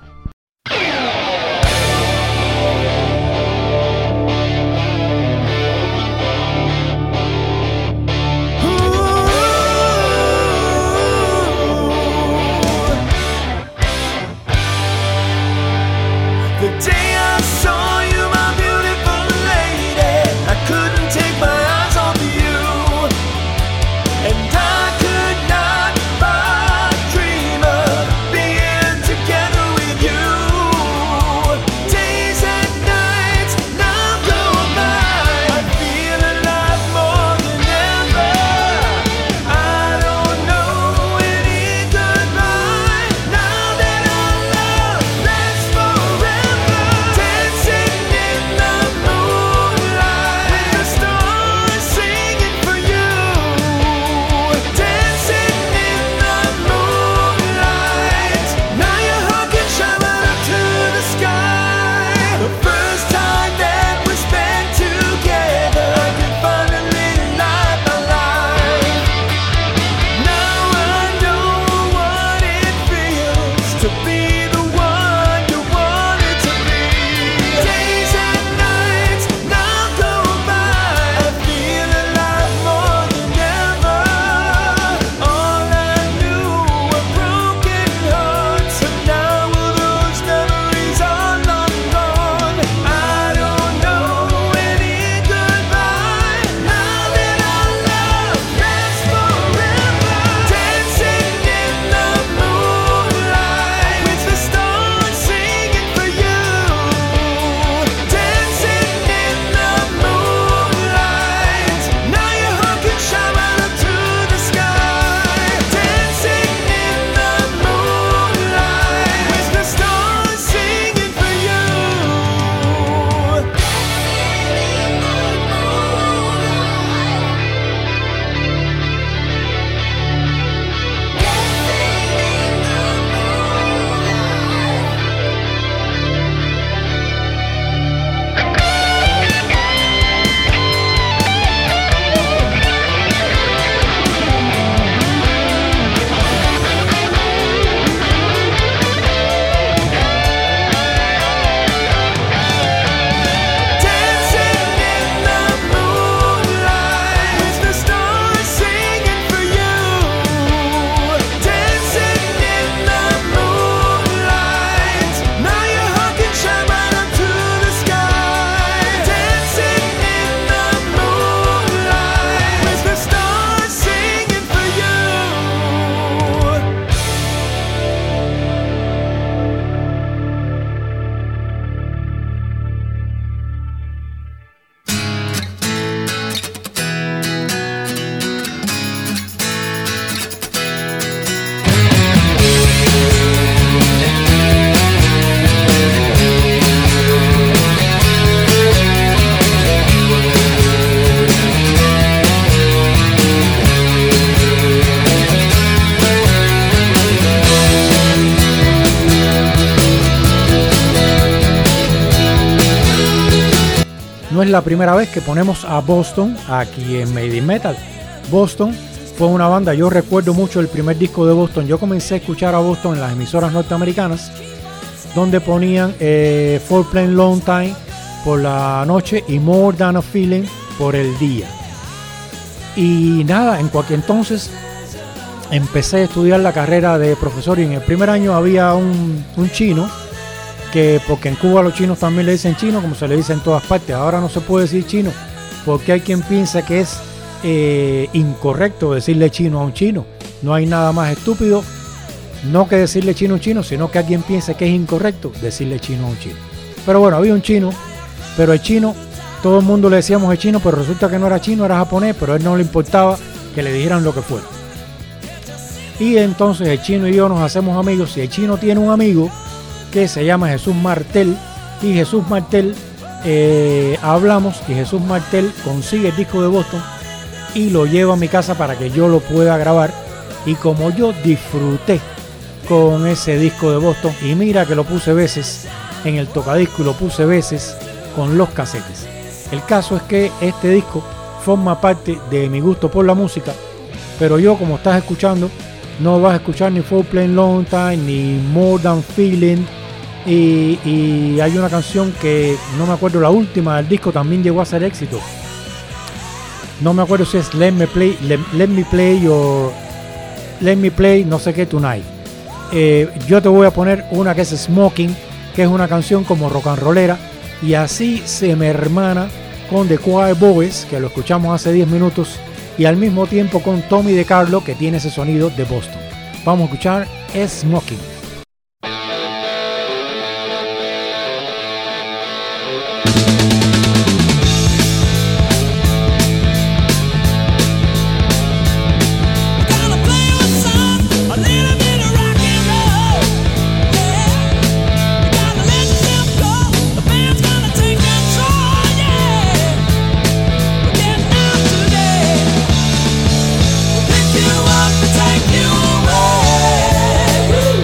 No es la primera vez que ponemos a Boston aquí en Made in Metal. Boston fue una banda, yo recuerdo mucho el primer disco de Boston. Yo comencé a escuchar a Boston en las emisoras norteamericanas, donde ponían For Playing Long Time por la noche y More Than a Feeling por el día. Y nada, en cualquier entonces empecé a estudiar la carrera de profesor, y en el primer año había un chino, que porque en Cuba los chinos también le dicen chino, como se le dice en todas partes. Ahora no se puede decir chino porque hay quien piensa que es incorrecto decirle chino a un chino. No hay nada más estúpido no que decirle chino a un chino, sino que alguien piensa que es incorrecto decirle chino a un chino. Pero bueno, había un chino, pero el chino todo el mundo le decíamos el chino, pero resulta que no era chino, era japonés, pero a él no le importaba que le dijeran lo que fuera. Y entonces el chino y yo nos hacemos amigos, y el chino tiene un amigo que se llama Jesús Martel, y Jesús Martel hablamos, y Jesús Martel consigue el disco de Boston y lo lleva a mi casa para que yo lo pueda grabar. Y como yo disfruté con ese disco de Boston, y mira que lo puse veces en el tocadisco y lo puse veces con los casetes. El caso es que este disco forma parte de mi gusto por la música, pero yo, como estás escuchando, no vas a escuchar ni For Playing Long Time ni More Than Feeling, y hay una canción que no me acuerdo, la última del disco también llegó a ser éxito. No me acuerdo si es Let Me Play no sé qué Tonight. Yo te voy a poner una que es Smoking, que es una canción como rock and rollera, y así se me hermana con The Choir Boys, que lo escuchamos hace 10 minutos, y al mismo tiempo con Tommy DeCarlo, que tiene ese sonido de Boston. Vamos a escuchar Smoking.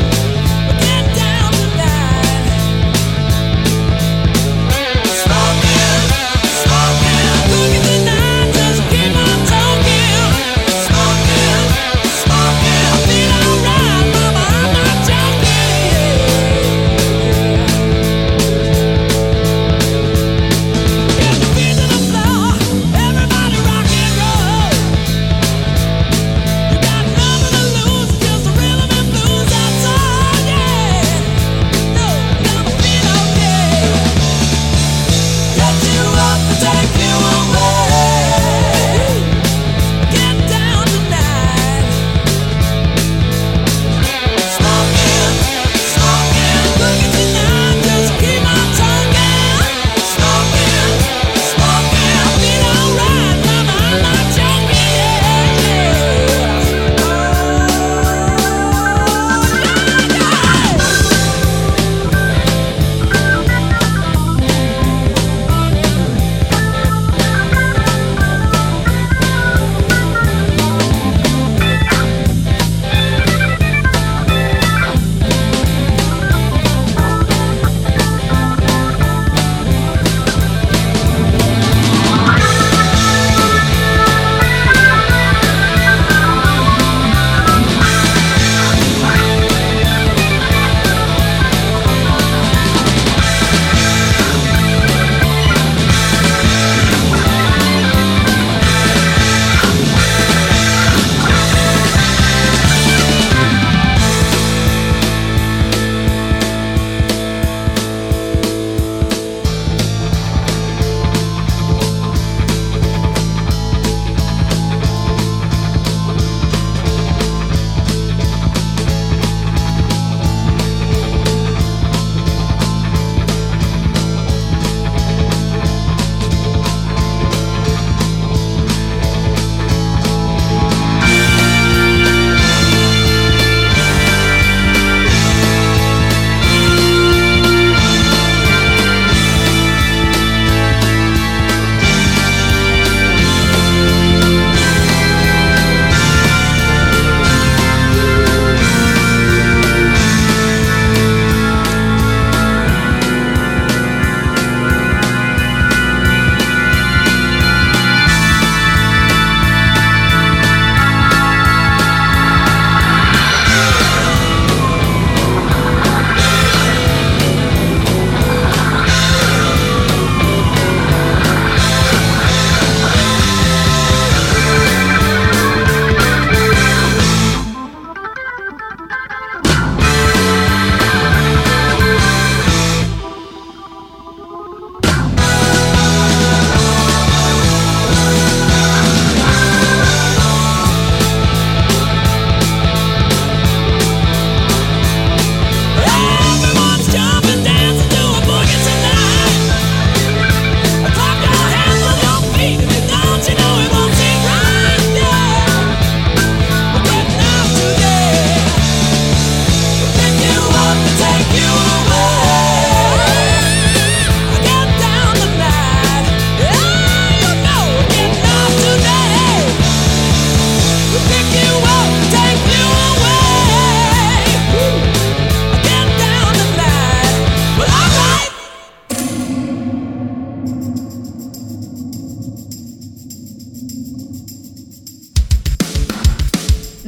Smoking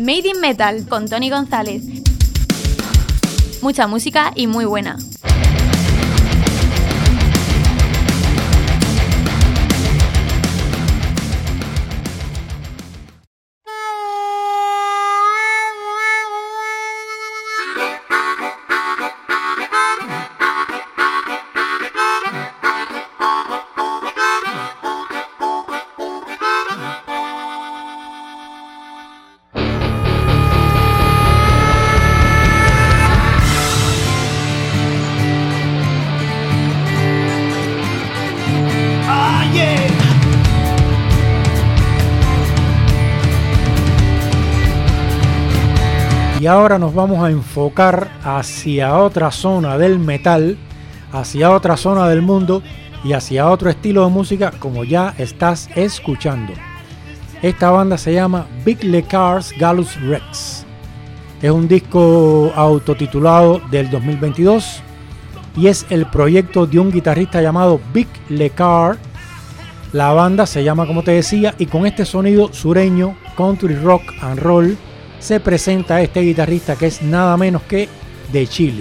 Made in Metal con Tony González. Mucha música y muy buena. Y ahora nos vamos a enfocar hacia otra zona del metal, hacia otra zona del mundo y hacia otro estilo de música, como ya estás escuchando. Esta banda se llama Big Le Cars Gallus Rex. Es un disco autotitulado del 2022 y es el proyecto de un guitarrista llamado Big Le Car. La banda se llama, como te decía, y con este sonido sureño, country rock and roll, se presenta este guitarrista que es nada menos que de Chile.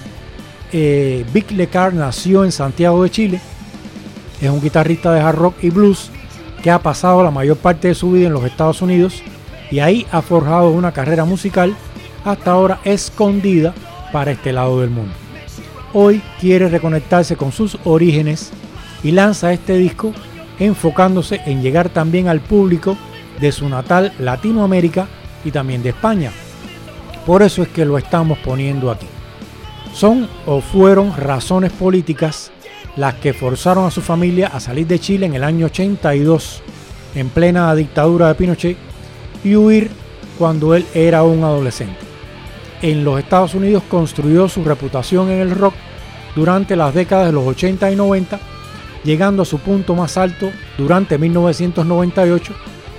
Big Le Car nació en Santiago de Chile. Es un guitarrista de hard rock y blues que ha pasado la mayor parte de su vida en los Estados Unidos y ahí ha forjado una carrera musical hasta ahora escondida para este lado del mundo. Hoy quiere reconectarse con sus orígenes y lanza este disco enfocándose en llegar también al público de su natal Latinoamérica y también de España. Por eso es que lo estamos poniendo aquí. Son o fueron razones políticas las que forzaron a su familia a salir de Chile en el año 82, en plena dictadura de Pinochet, y huir cuando él era un adolescente. En los Estados Unidos construyó su reputación en el rock durante las décadas de los 80 y 90, llegando a su punto más alto durante 1998,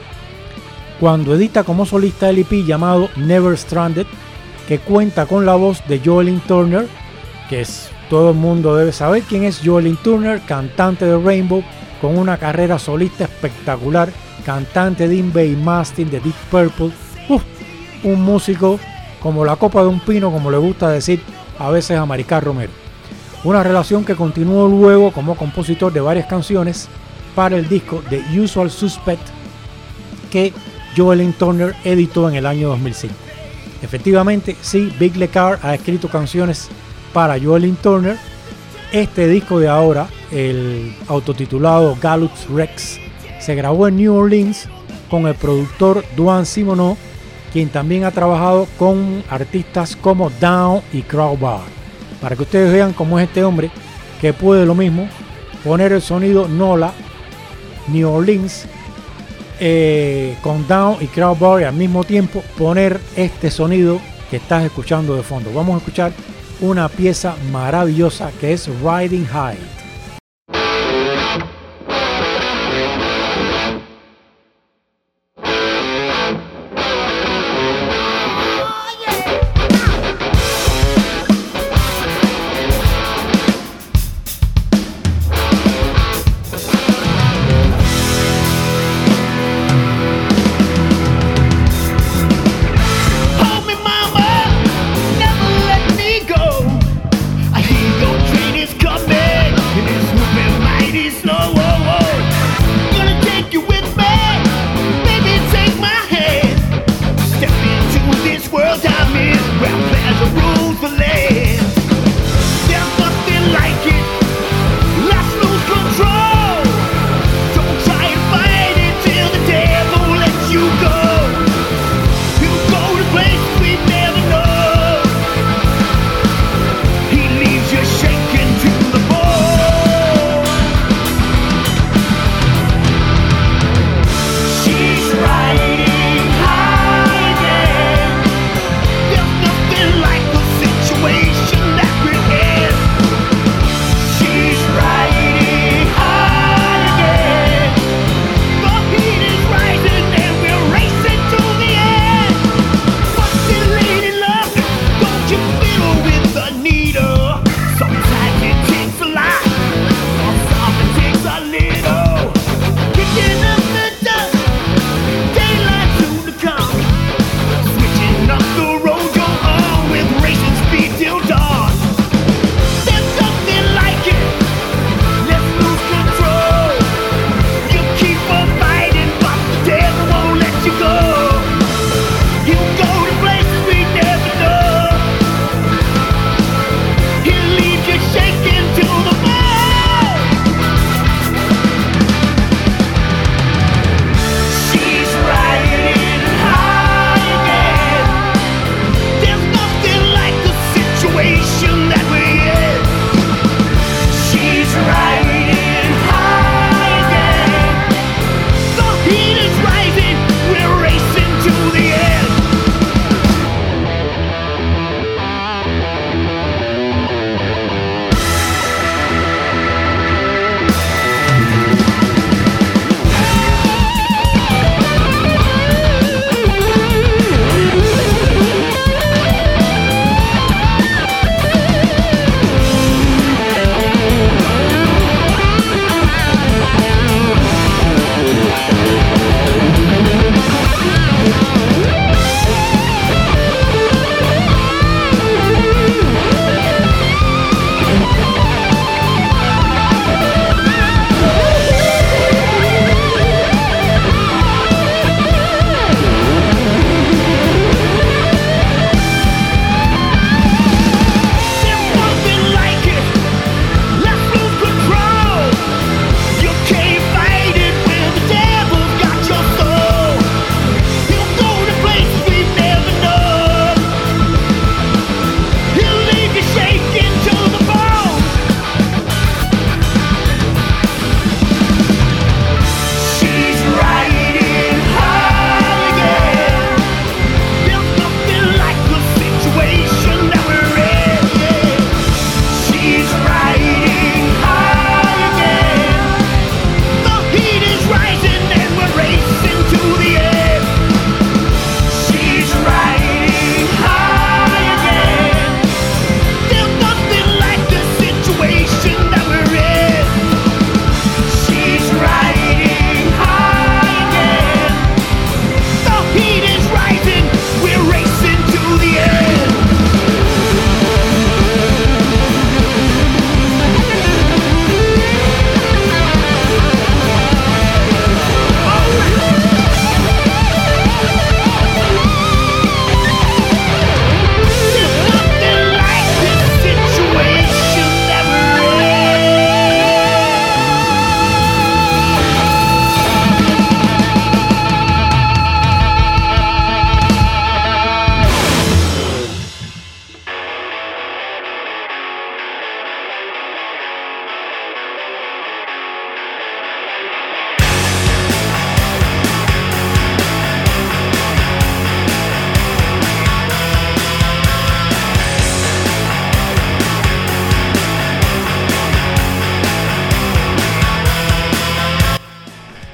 cuando edita como solista el EP llamado Never Stranded, que cuenta con la voz de Joelyn Turner, que todo el mundo debe saber quién es Joelyn Turner, cantante de Rainbow, con una carrera solista espectacular, cantante de Invade Mastin, de Deep Purple, un músico como la copa de un pino, como le gusta decir a veces a Maricar Romero. Una relación que continuó luego como compositor de varias canciones para el disco The Usual Suspect, que Joelyn Turner editó en el año 2005. Efectivamente, sí, Big Le Car ha escrito canciones para Joelyn Turner. Este disco de ahora, el autotitulado Gallus Rex, se grabó en New Orleans con el productor Duane Simoneau, quien también ha trabajado con artistas como Down y Crowbar. Para que ustedes vean cómo es este hombre, que puede lo mismo poner el sonido NOLA, New Orleans, con Down y Crowbar, y al mismo tiempo poner este sonido que estás escuchando de fondo. Vamos a escuchar una pieza maravillosa que es Riding High. I hear your train is coming.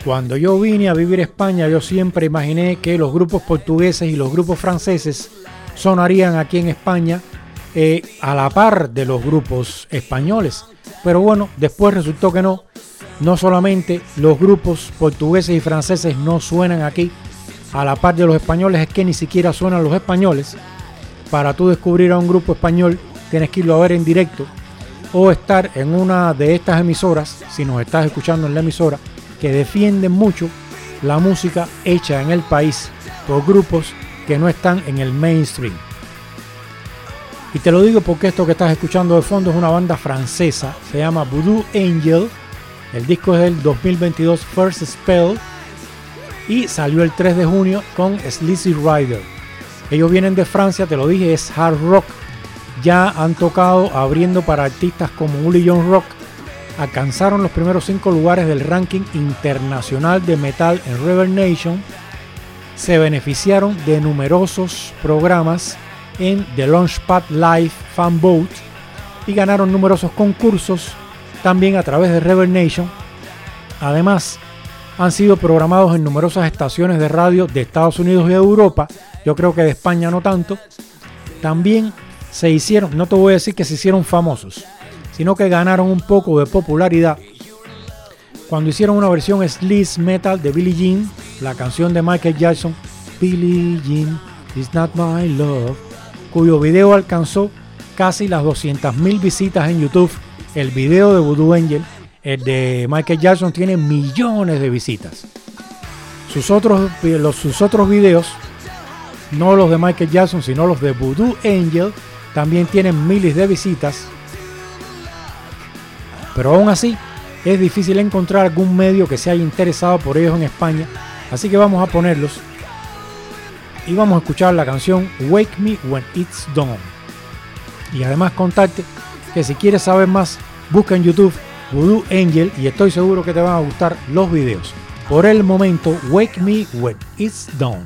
Cuando yo vine a vivir a España, yo siempre imaginé que los grupos portugueses y los grupos franceses sonarían aquí en España a la par de los grupos españoles. Pero bueno, después resultó que no. No solamente los grupos portugueses y franceses no suenan aquí a la par de los españoles, es que ni siquiera suenan los españoles. Para tú descubrir a un grupo español tienes que irlo a ver en directo o estar en una de estas emisoras, si nos estás escuchando en la emisora, que defienden mucho la música hecha en el país por grupos que no están en el mainstream. Y te lo digo porque esto que estás escuchando de fondo es una banda francesa, se llama Voodoo Angel. El disco es del 2022, First Spell, y salió el 3 de junio con Sleazy Rider. Ellos vienen de Francia, te lo dije, es hard rock. Ya han tocado abriendo para artistas como Uli Jon Rock. Alcanzaron los primeros 5 lugares del ranking internacional de metal en Reverb Nation. Se beneficiaron de numerosos programas en The Launchpad Live Fan Vote y ganaron numerosos concursos también a través de Reverb Nation. Además, han sido programados en numerosas estaciones de radio de Estados Unidos y de Europa. Yo creo que de España no tanto. También se hicieron, no te voy a decir que se hicieron famosos, sino que ganaron un poco de popularidad cuando hicieron una versión sleaze metal de Billie Jean, la canción de Michael Jackson, Billie Jean is not my love, cuyo video alcanzó casi las 200,000 visitas en YouTube. El video de Voodoo Angel, el de Michael Jackson, tiene millones de visitas. Sus otros videos, no los de Michael Jackson, sino los de Voodoo Angel, también tienen miles de visitas. Pero aún así, es difícil encontrar algún medio que se haya interesado por ellos en España. Así que vamos a ponerlos y vamos a escuchar la canción Wake Me When It's Dawn. Y además contarte que si quieres saber más, busca en YouTube Voodoo Angel y estoy seguro que te van a gustar los videos. Por el momento, Wake Me When It's Dawn.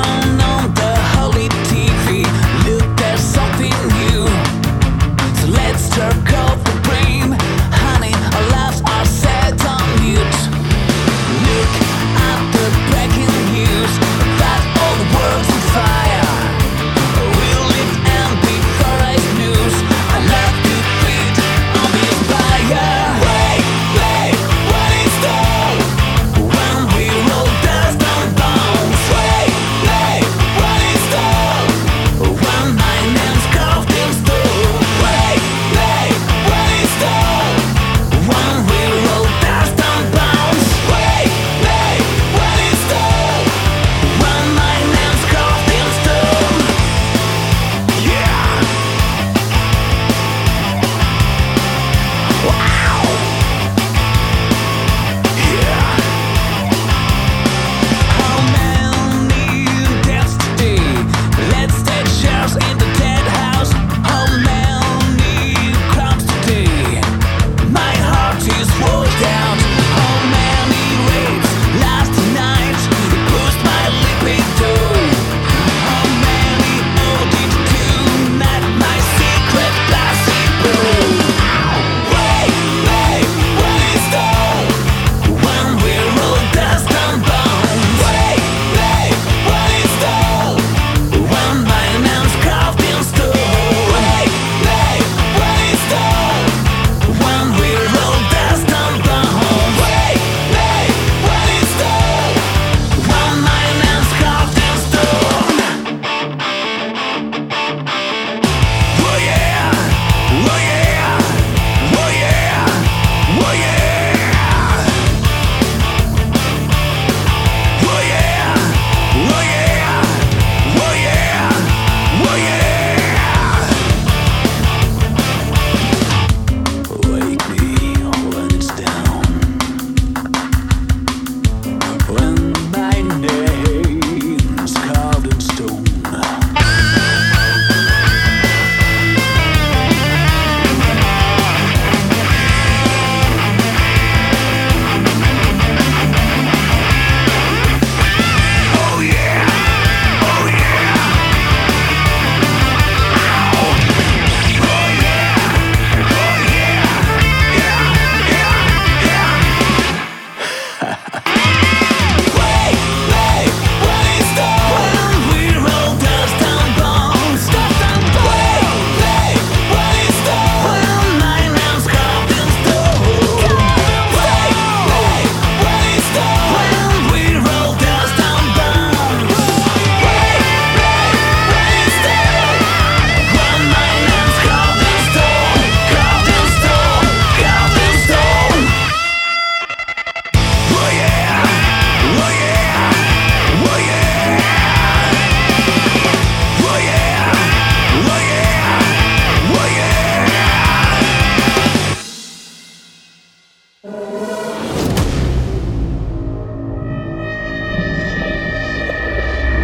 Let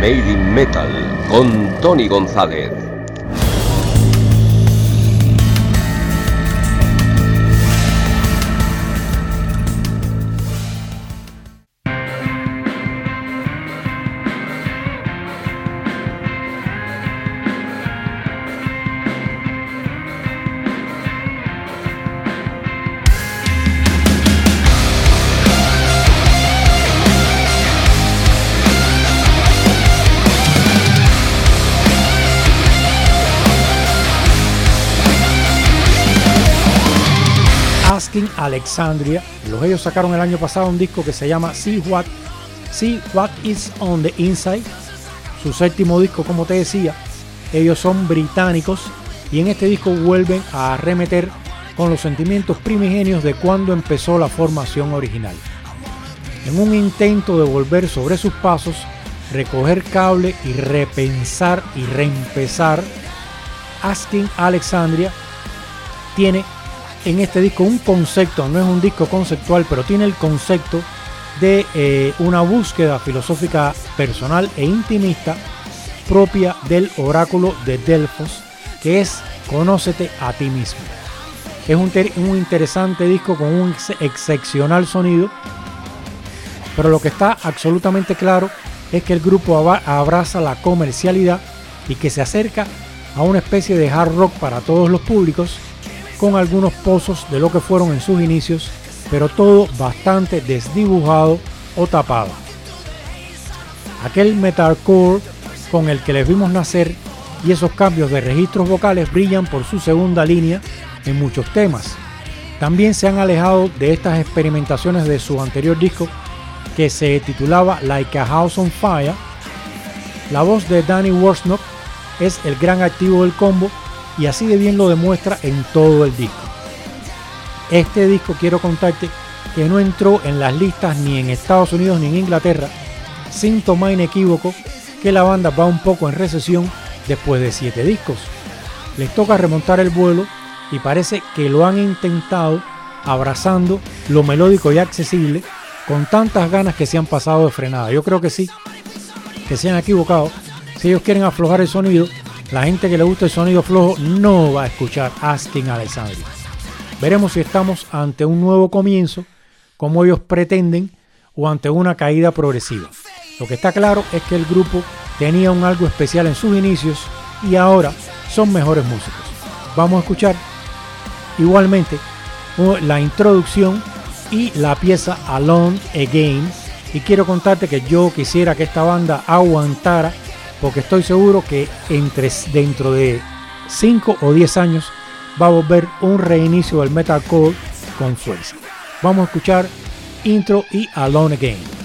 Made in Metal con Tony González. Asking Alexandria. Ellos sacaron el año pasado un disco que se llama See What Is on the Inside, su séptimo disco, como te decía. Ellos son británicos y en este disco vuelven a arremeter con los sentimientos primigenios de cuando empezó la formación original. En un intento de volver sobre sus pasos, recoger cable y repensar y reempezar, Asking Alexandria tiene en este disco un concepto, no es un disco conceptual, pero tiene el concepto de una búsqueda filosófica personal e intimista propia del oráculo de Delfos, que es Conócete a ti mismo. Es un interesante disco con un excepcional sonido, pero lo que está absolutamente claro es que el grupo abraza la comercialidad y que se acerca a una especie de hard rock para todos los públicos, con algunos pozos de lo que fueron en sus inicios, pero todo bastante desdibujado o tapado. Aquel metalcore con el que les vimos nacer y esos cambios de registros vocales brillan por su segunda línea en muchos temas. También se han alejado de estas experimentaciones de su anterior disco, que se titulaba Like a House on Fire. La voz de Danny Worsnop es el gran activo del combo, y así de bien lo demuestra en todo el disco. Este disco, quiero contarte que no entró en las listas ni en Estados Unidos ni en Inglaterra, síntoma inequívoco que la banda va un poco en recesión después de 7 discos. Les toca remontar el vuelo y parece que lo han intentado abrazando lo melódico y accesible con tantas ganas que se han pasado de frenada. Yo creo que sí, que se han equivocado. Si ellos quieren aflojar el sonido, la gente que le gusta el sonido flojo no va a escuchar Asking Alexandria. Veremos si estamos ante un nuevo comienzo, como ellos pretenden, o ante una caída progresiva. Lo que está claro es que el grupo tenía un algo especial en sus inicios y ahora son mejores músicos. Vamos a escuchar igualmente la introducción y la pieza Alone Again. Y quiero contarte que yo quisiera que esta banda aguantara, porque estoy seguro que dentro de 5 o 10 años va a volver un reinicio del metalcore con fuerza. Vamos a escuchar Intro y Alone Again.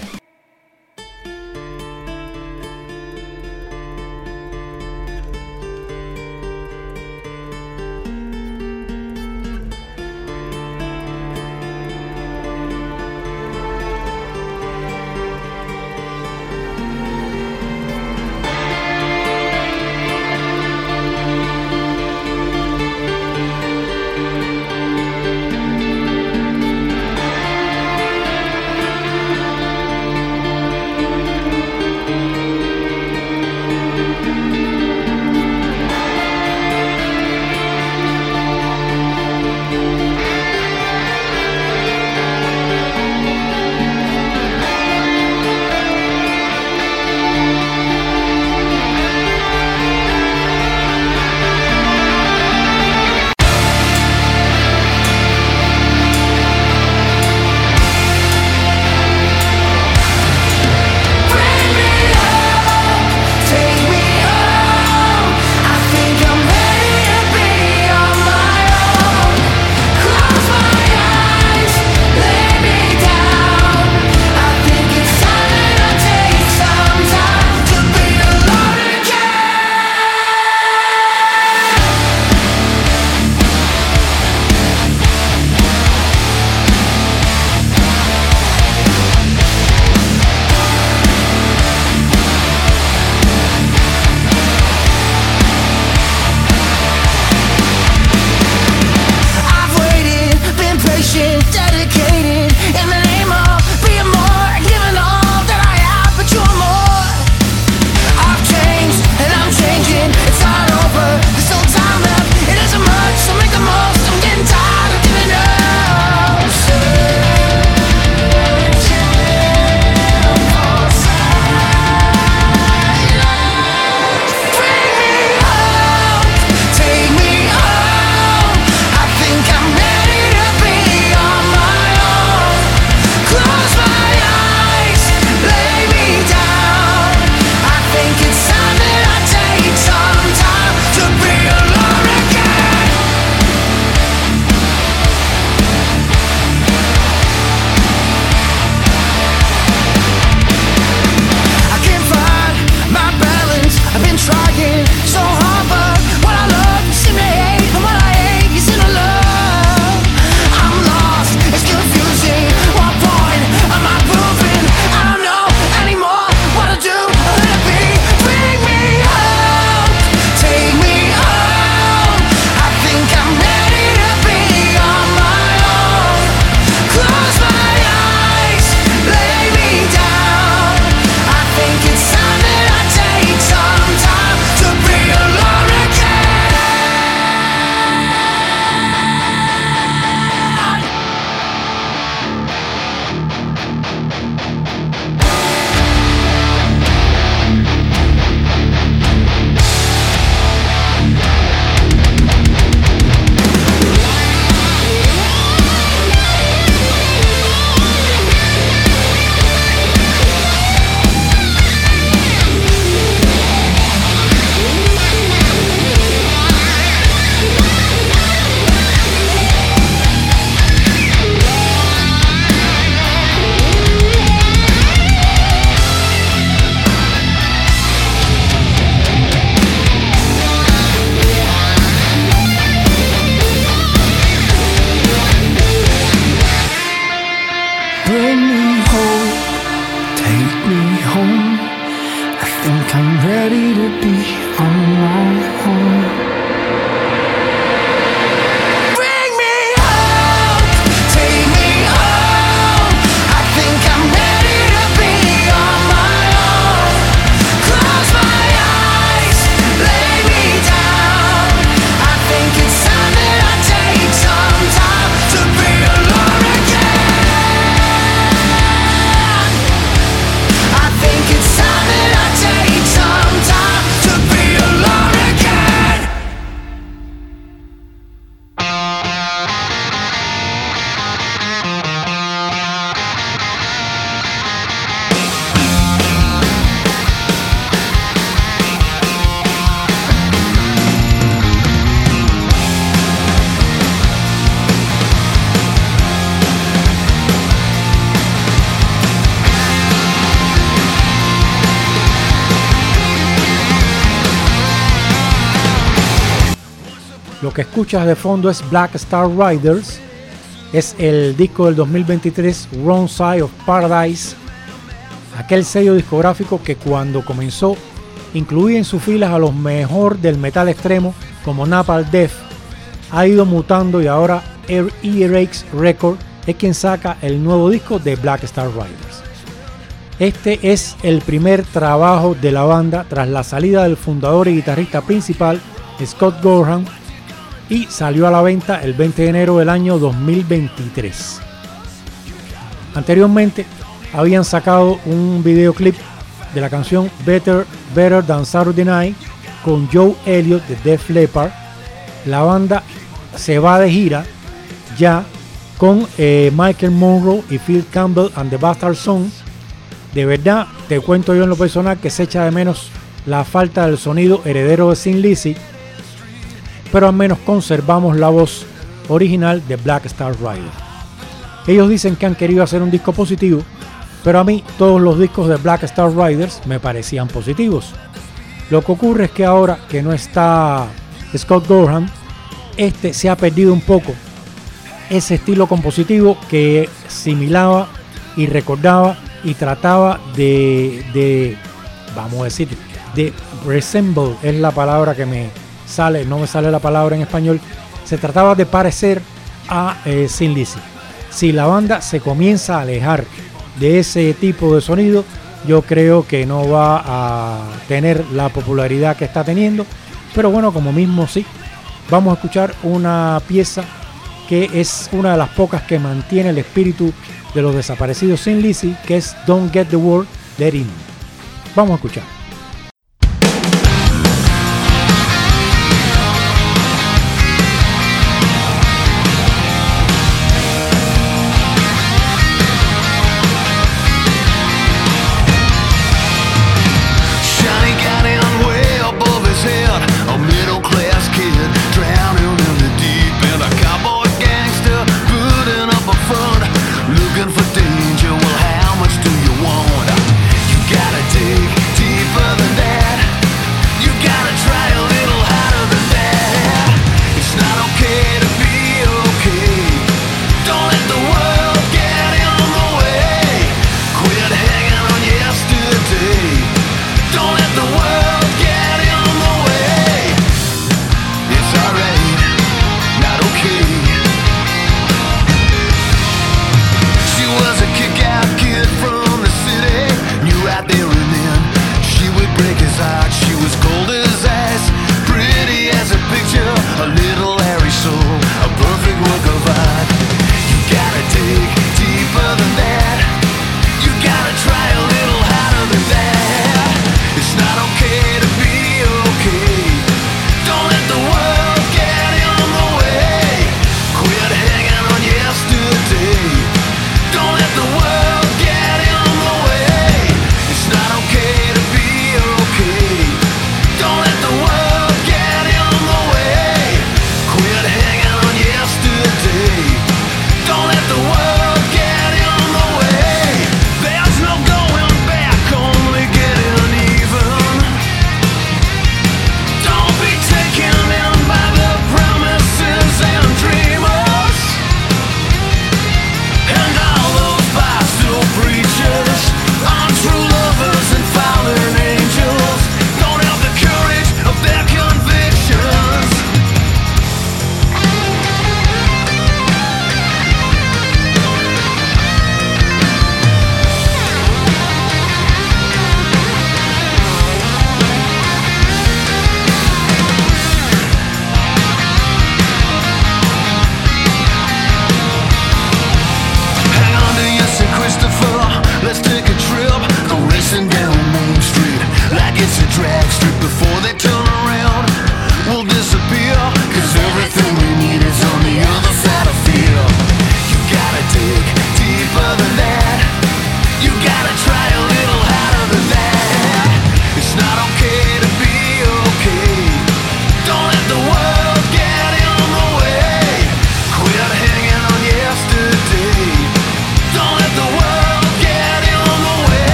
Lo que escuchas de fondo es Black Star Riders. Es el disco del 2023, Wrong Side of Paradise. Aquel sello discográfico que cuando comenzó incluía en sus filas a los mejor del metal extremo como Napalm Death. Ha ido mutando y ahora Earache Records es quien saca el nuevo disco de Black Star Riders. Este es el primer trabajo de la banda tras la salida del fundador y guitarrista principal Scott Gorham, y salió a la venta el 20 de enero del año 2023. Anteriormente habían sacado un videoclip de la canción Better Than Saturday Night con Joe Elliott de Def Leppard. La banda se va de gira ya con Michael Monroe y Phil Campbell and the Bastard Sons. De verdad, te cuento yo en lo personal que se echa de menos la falta del sonido heredero de Thin Lizzy, pero al menos conservamos la voz original de Black Star Riders. Ellos dicen que han querido hacer un disco positivo, pero a mí todos los discos de Black Star Riders me parecían positivos. Lo que ocurre es que ahora que no está Scott Gorham, se ha perdido un poco ese estilo compositivo que similaba y recordaba y trataba vamos a decir, de resemble, es la palabra que no me sale la palabra en español. Se trataba de parecer a Thin Lizzy. Si la banda se comienza a alejar de ese tipo de sonido, yo creo que no va a tener la popularidad que está teniendo. Pero bueno, como mismo sí, vamos a escuchar una pieza que es una de las pocas que mantiene el espíritu de los desaparecidos Thin Lizzy, que es Don't Get the Word, Let In. Vamos a escuchar.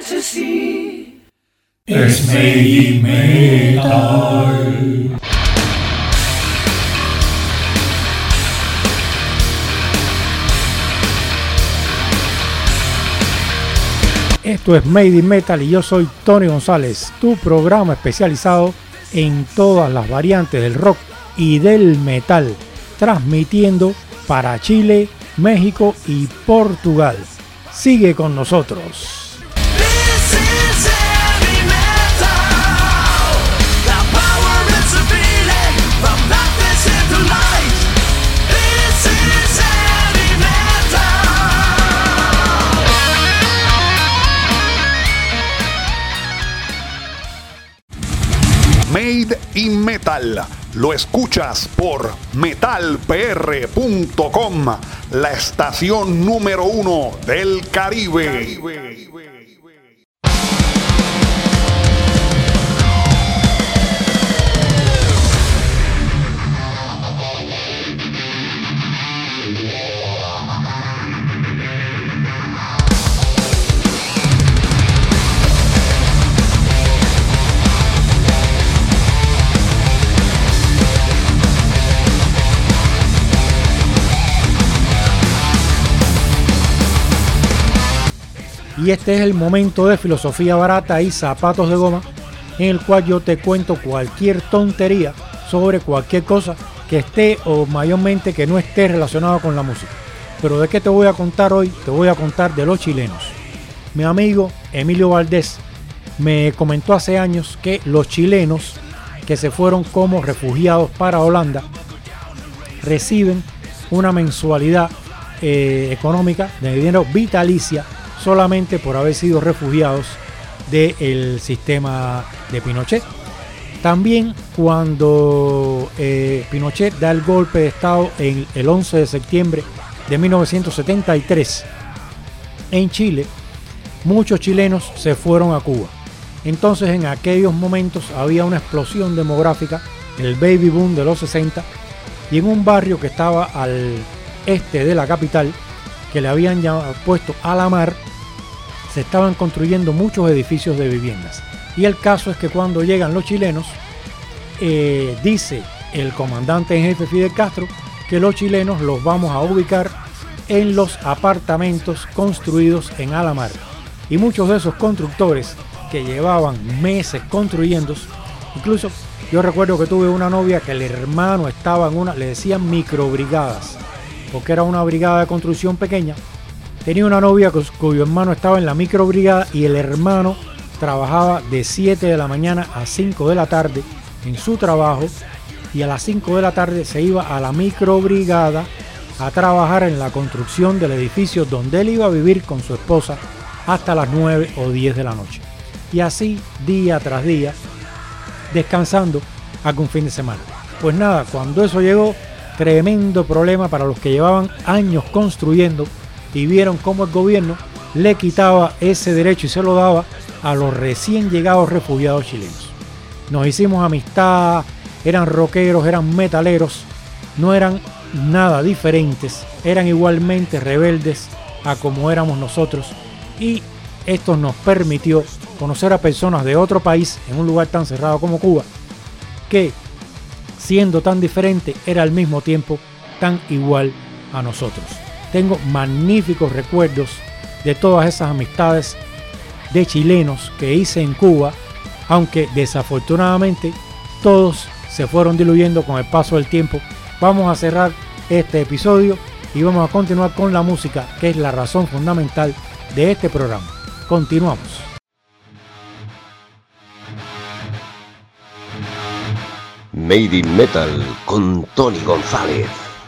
fantasy. Es Made in Metal. Esto es Made in Metal y yo soy Tony González, tu programa especializado en todas las variantes del rock y del metal, transmitiendo para Chile, México y Portugal. Sigue con nosotros. Made in Metal. Lo escuchas por metalpr.com, la estación número 1 del Caribe. Y este es el momento de filosofía barata y zapatos de goma, en el cual yo te cuento cualquier tontería sobre cualquier cosa que esté o mayormente que no esté relacionado con la música. Pero ¿de qué te voy a contar hoy? Te voy a contar de los chilenos. Mi amigo Emilio Valdés me comentó hace años que los chilenos que se fueron como refugiados para Holanda reciben una mensualidad económica de dinero vitalicia solamente por haber sido refugiados del sistema de Pinochet. También cuando Pinochet da el golpe de estado el 11 de septiembre de 1973 en Chile, muchos chilenos se fueron a Cuba. Entonces en aquellos momentos había una explosión demográfica, el baby boom de los 60, y en un barrio que estaba al este de la capital, que le habían puesto a la mar, se estaban construyendo muchos edificios de viviendas. Y el caso es que cuando llegan los chilenos, dice el comandante en jefe Fidel Castro que los chilenos los vamos a ubicar en los apartamentos construidos en Alamar. Y muchos de esos constructores que llevaban meses construyendo, incluso yo recuerdo que tuve una novia que el hermano estaba en una, le decían microbrigadas, porque era una brigada de construcción pequeña. Tenía una novia cuyo hermano estaba en la microbrigada y el hermano trabajaba de 7 de la mañana a 5 de la tarde en su trabajo, y a las 5 de la tarde se iba a la microbrigada a trabajar en la construcción del edificio donde él iba a vivir con su esposa hasta las 9 o 10 de la noche. Y así día tras día, descansando algún fin de semana. Pues nada, cuando eso llegó, tremendo problema para los que llevaban años construyendo y vieron cómo el gobierno le quitaba ese derecho y se lo daba a los recién llegados refugiados chilenos. Nos hicimos amistad, eran rockeros, eran metaleros, no eran nada diferentes, eran igualmente rebeldes a como éramos nosotros, y esto nos permitió conocer a personas de otro país en un lugar tan cerrado como Cuba, que siendo tan diferente era al mismo tiempo tan igual a nosotros. Tengo magníficos recuerdos de todas esas amistades de chilenos que hice en Cuba, aunque desafortunadamente todos se fueron diluyendo con el paso del tiempo. Vamos a cerrar este episodio y vamos a continuar con la música, que es la razón fundamental de este programa. Continuamos. Made in Metal con Tony González.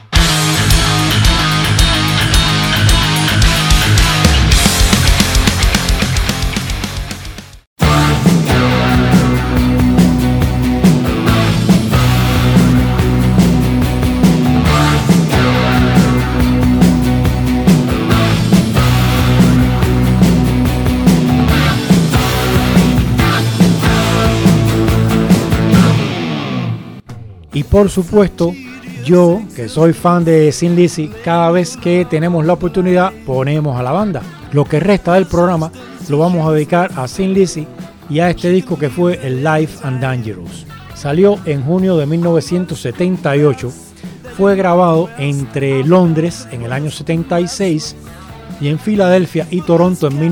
Y por supuesto, yo, que soy fan de Thin Lizzy, cada vez que tenemos la oportunidad ponemos a la banda. Lo que resta del programa lo vamos a dedicar a Thin Lizzy y a este disco que fue el Live and Dangerous. Salió en junio de 1978, fue grabado entre Londres en el año 76 y en Filadelfia y Toronto en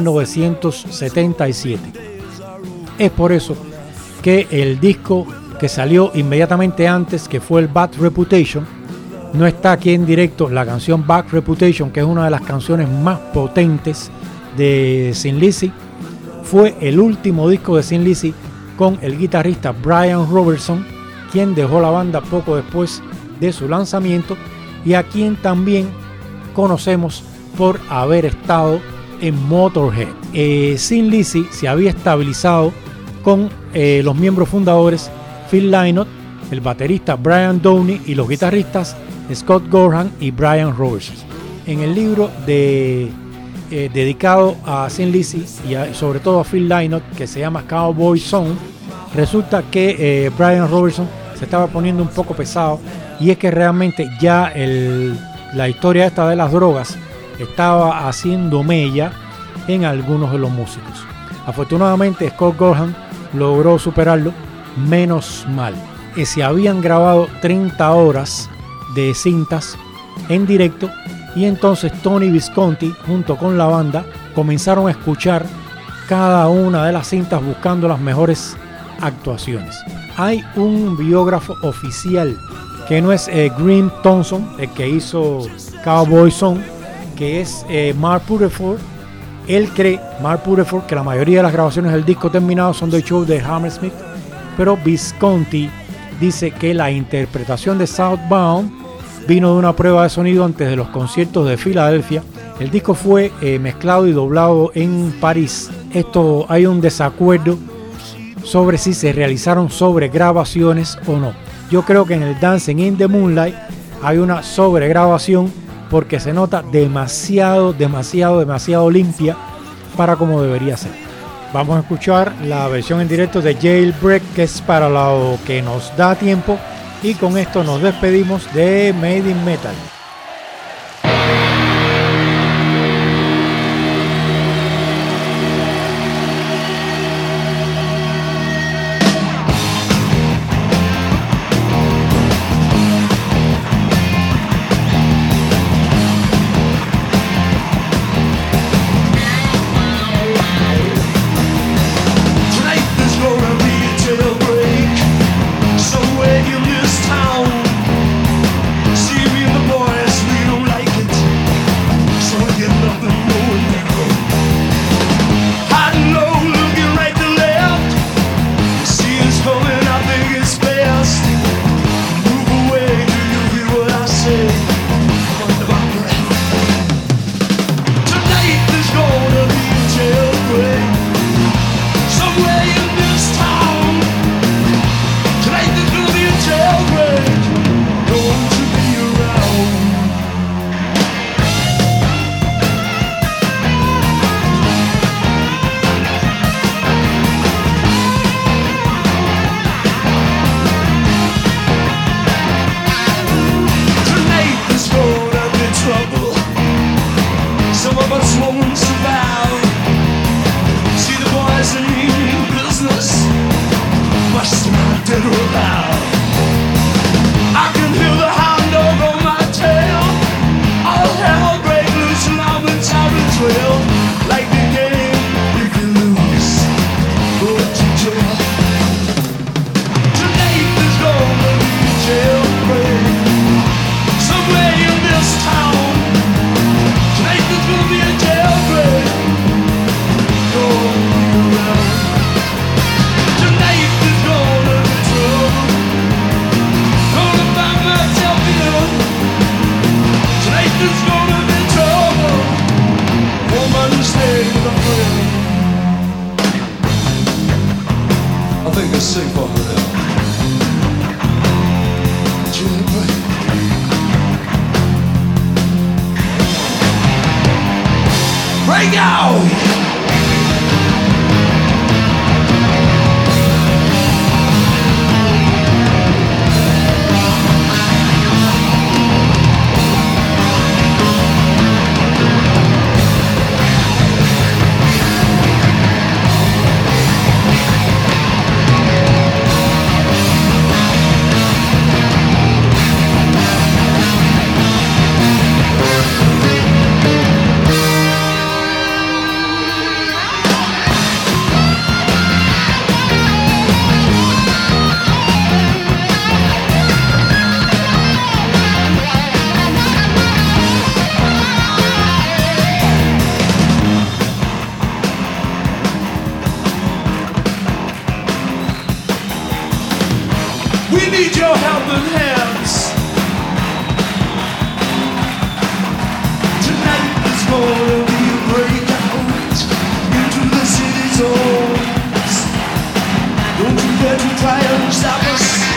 1977. Es por eso que el disco que salió inmediatamente antes, que fue el Bad Reputation, no está aquí en directo. La canción Bad Reputation, que es una de las canciones más potentes de Thin Lizzy, fue el último disco de Thin Lizzy con el guitarrista Brian Robertson, quien dejó la banda poco después de su lanzamiento y a quien también conocemos por haber estado en Motorhead. Thin Lizzy se había estabilizado con los miembros fundadores Phil Lynott, el baterista Brian Downey y los guitarristas Scott Gorham y Brian Robertson. En el libro dedicado a Thin Lizzy y sobre todo a Phil Lynott, que se llama Cowboy Song, resulta que Brian Robertson se estaba poniendo un poco pesado, y es que realmente ya la historia esta de las drogas estaba haciendo mella en algunos de los músicos. Afortunadamente Scott Gorham logró superarlo, menos mal. Se habían grabado 30 horas de cintas en directo y entonces Tony Visconti junto con la banda comenzaron a escuchar cada una de las cintas buscando las mejores actuaciones. Hay un biógrafo oficial que no es Graham Thompson, el que hizo Cowboy Song, que es Mark Rutherford. Él cree, Mark Rutherford, que la mayoría de las grabaciones del disco terminado son del show de Hammersmith, pero Visconti dice que la interpretación de Southbound vino de una prueba de sonido antes de los conciertos de Filadelfia. El disco fue mezclado y doblado en París. Hay un desacuerdo sobre si se realizaron sobregrabaciones o no. Yo creo que en el Dancing in the Moonlight hay una sobregrabación porque se nota demasiado limpia para como debería ser. Vamos a escuchar la versión en directo de Jailbreak, que es para lo que nos da tiempo, y con esto nos despedimos de Made in Metal. need your helping hands. Tonight is gonna be a breakout into the city zones. Don't you dare to try and stop us.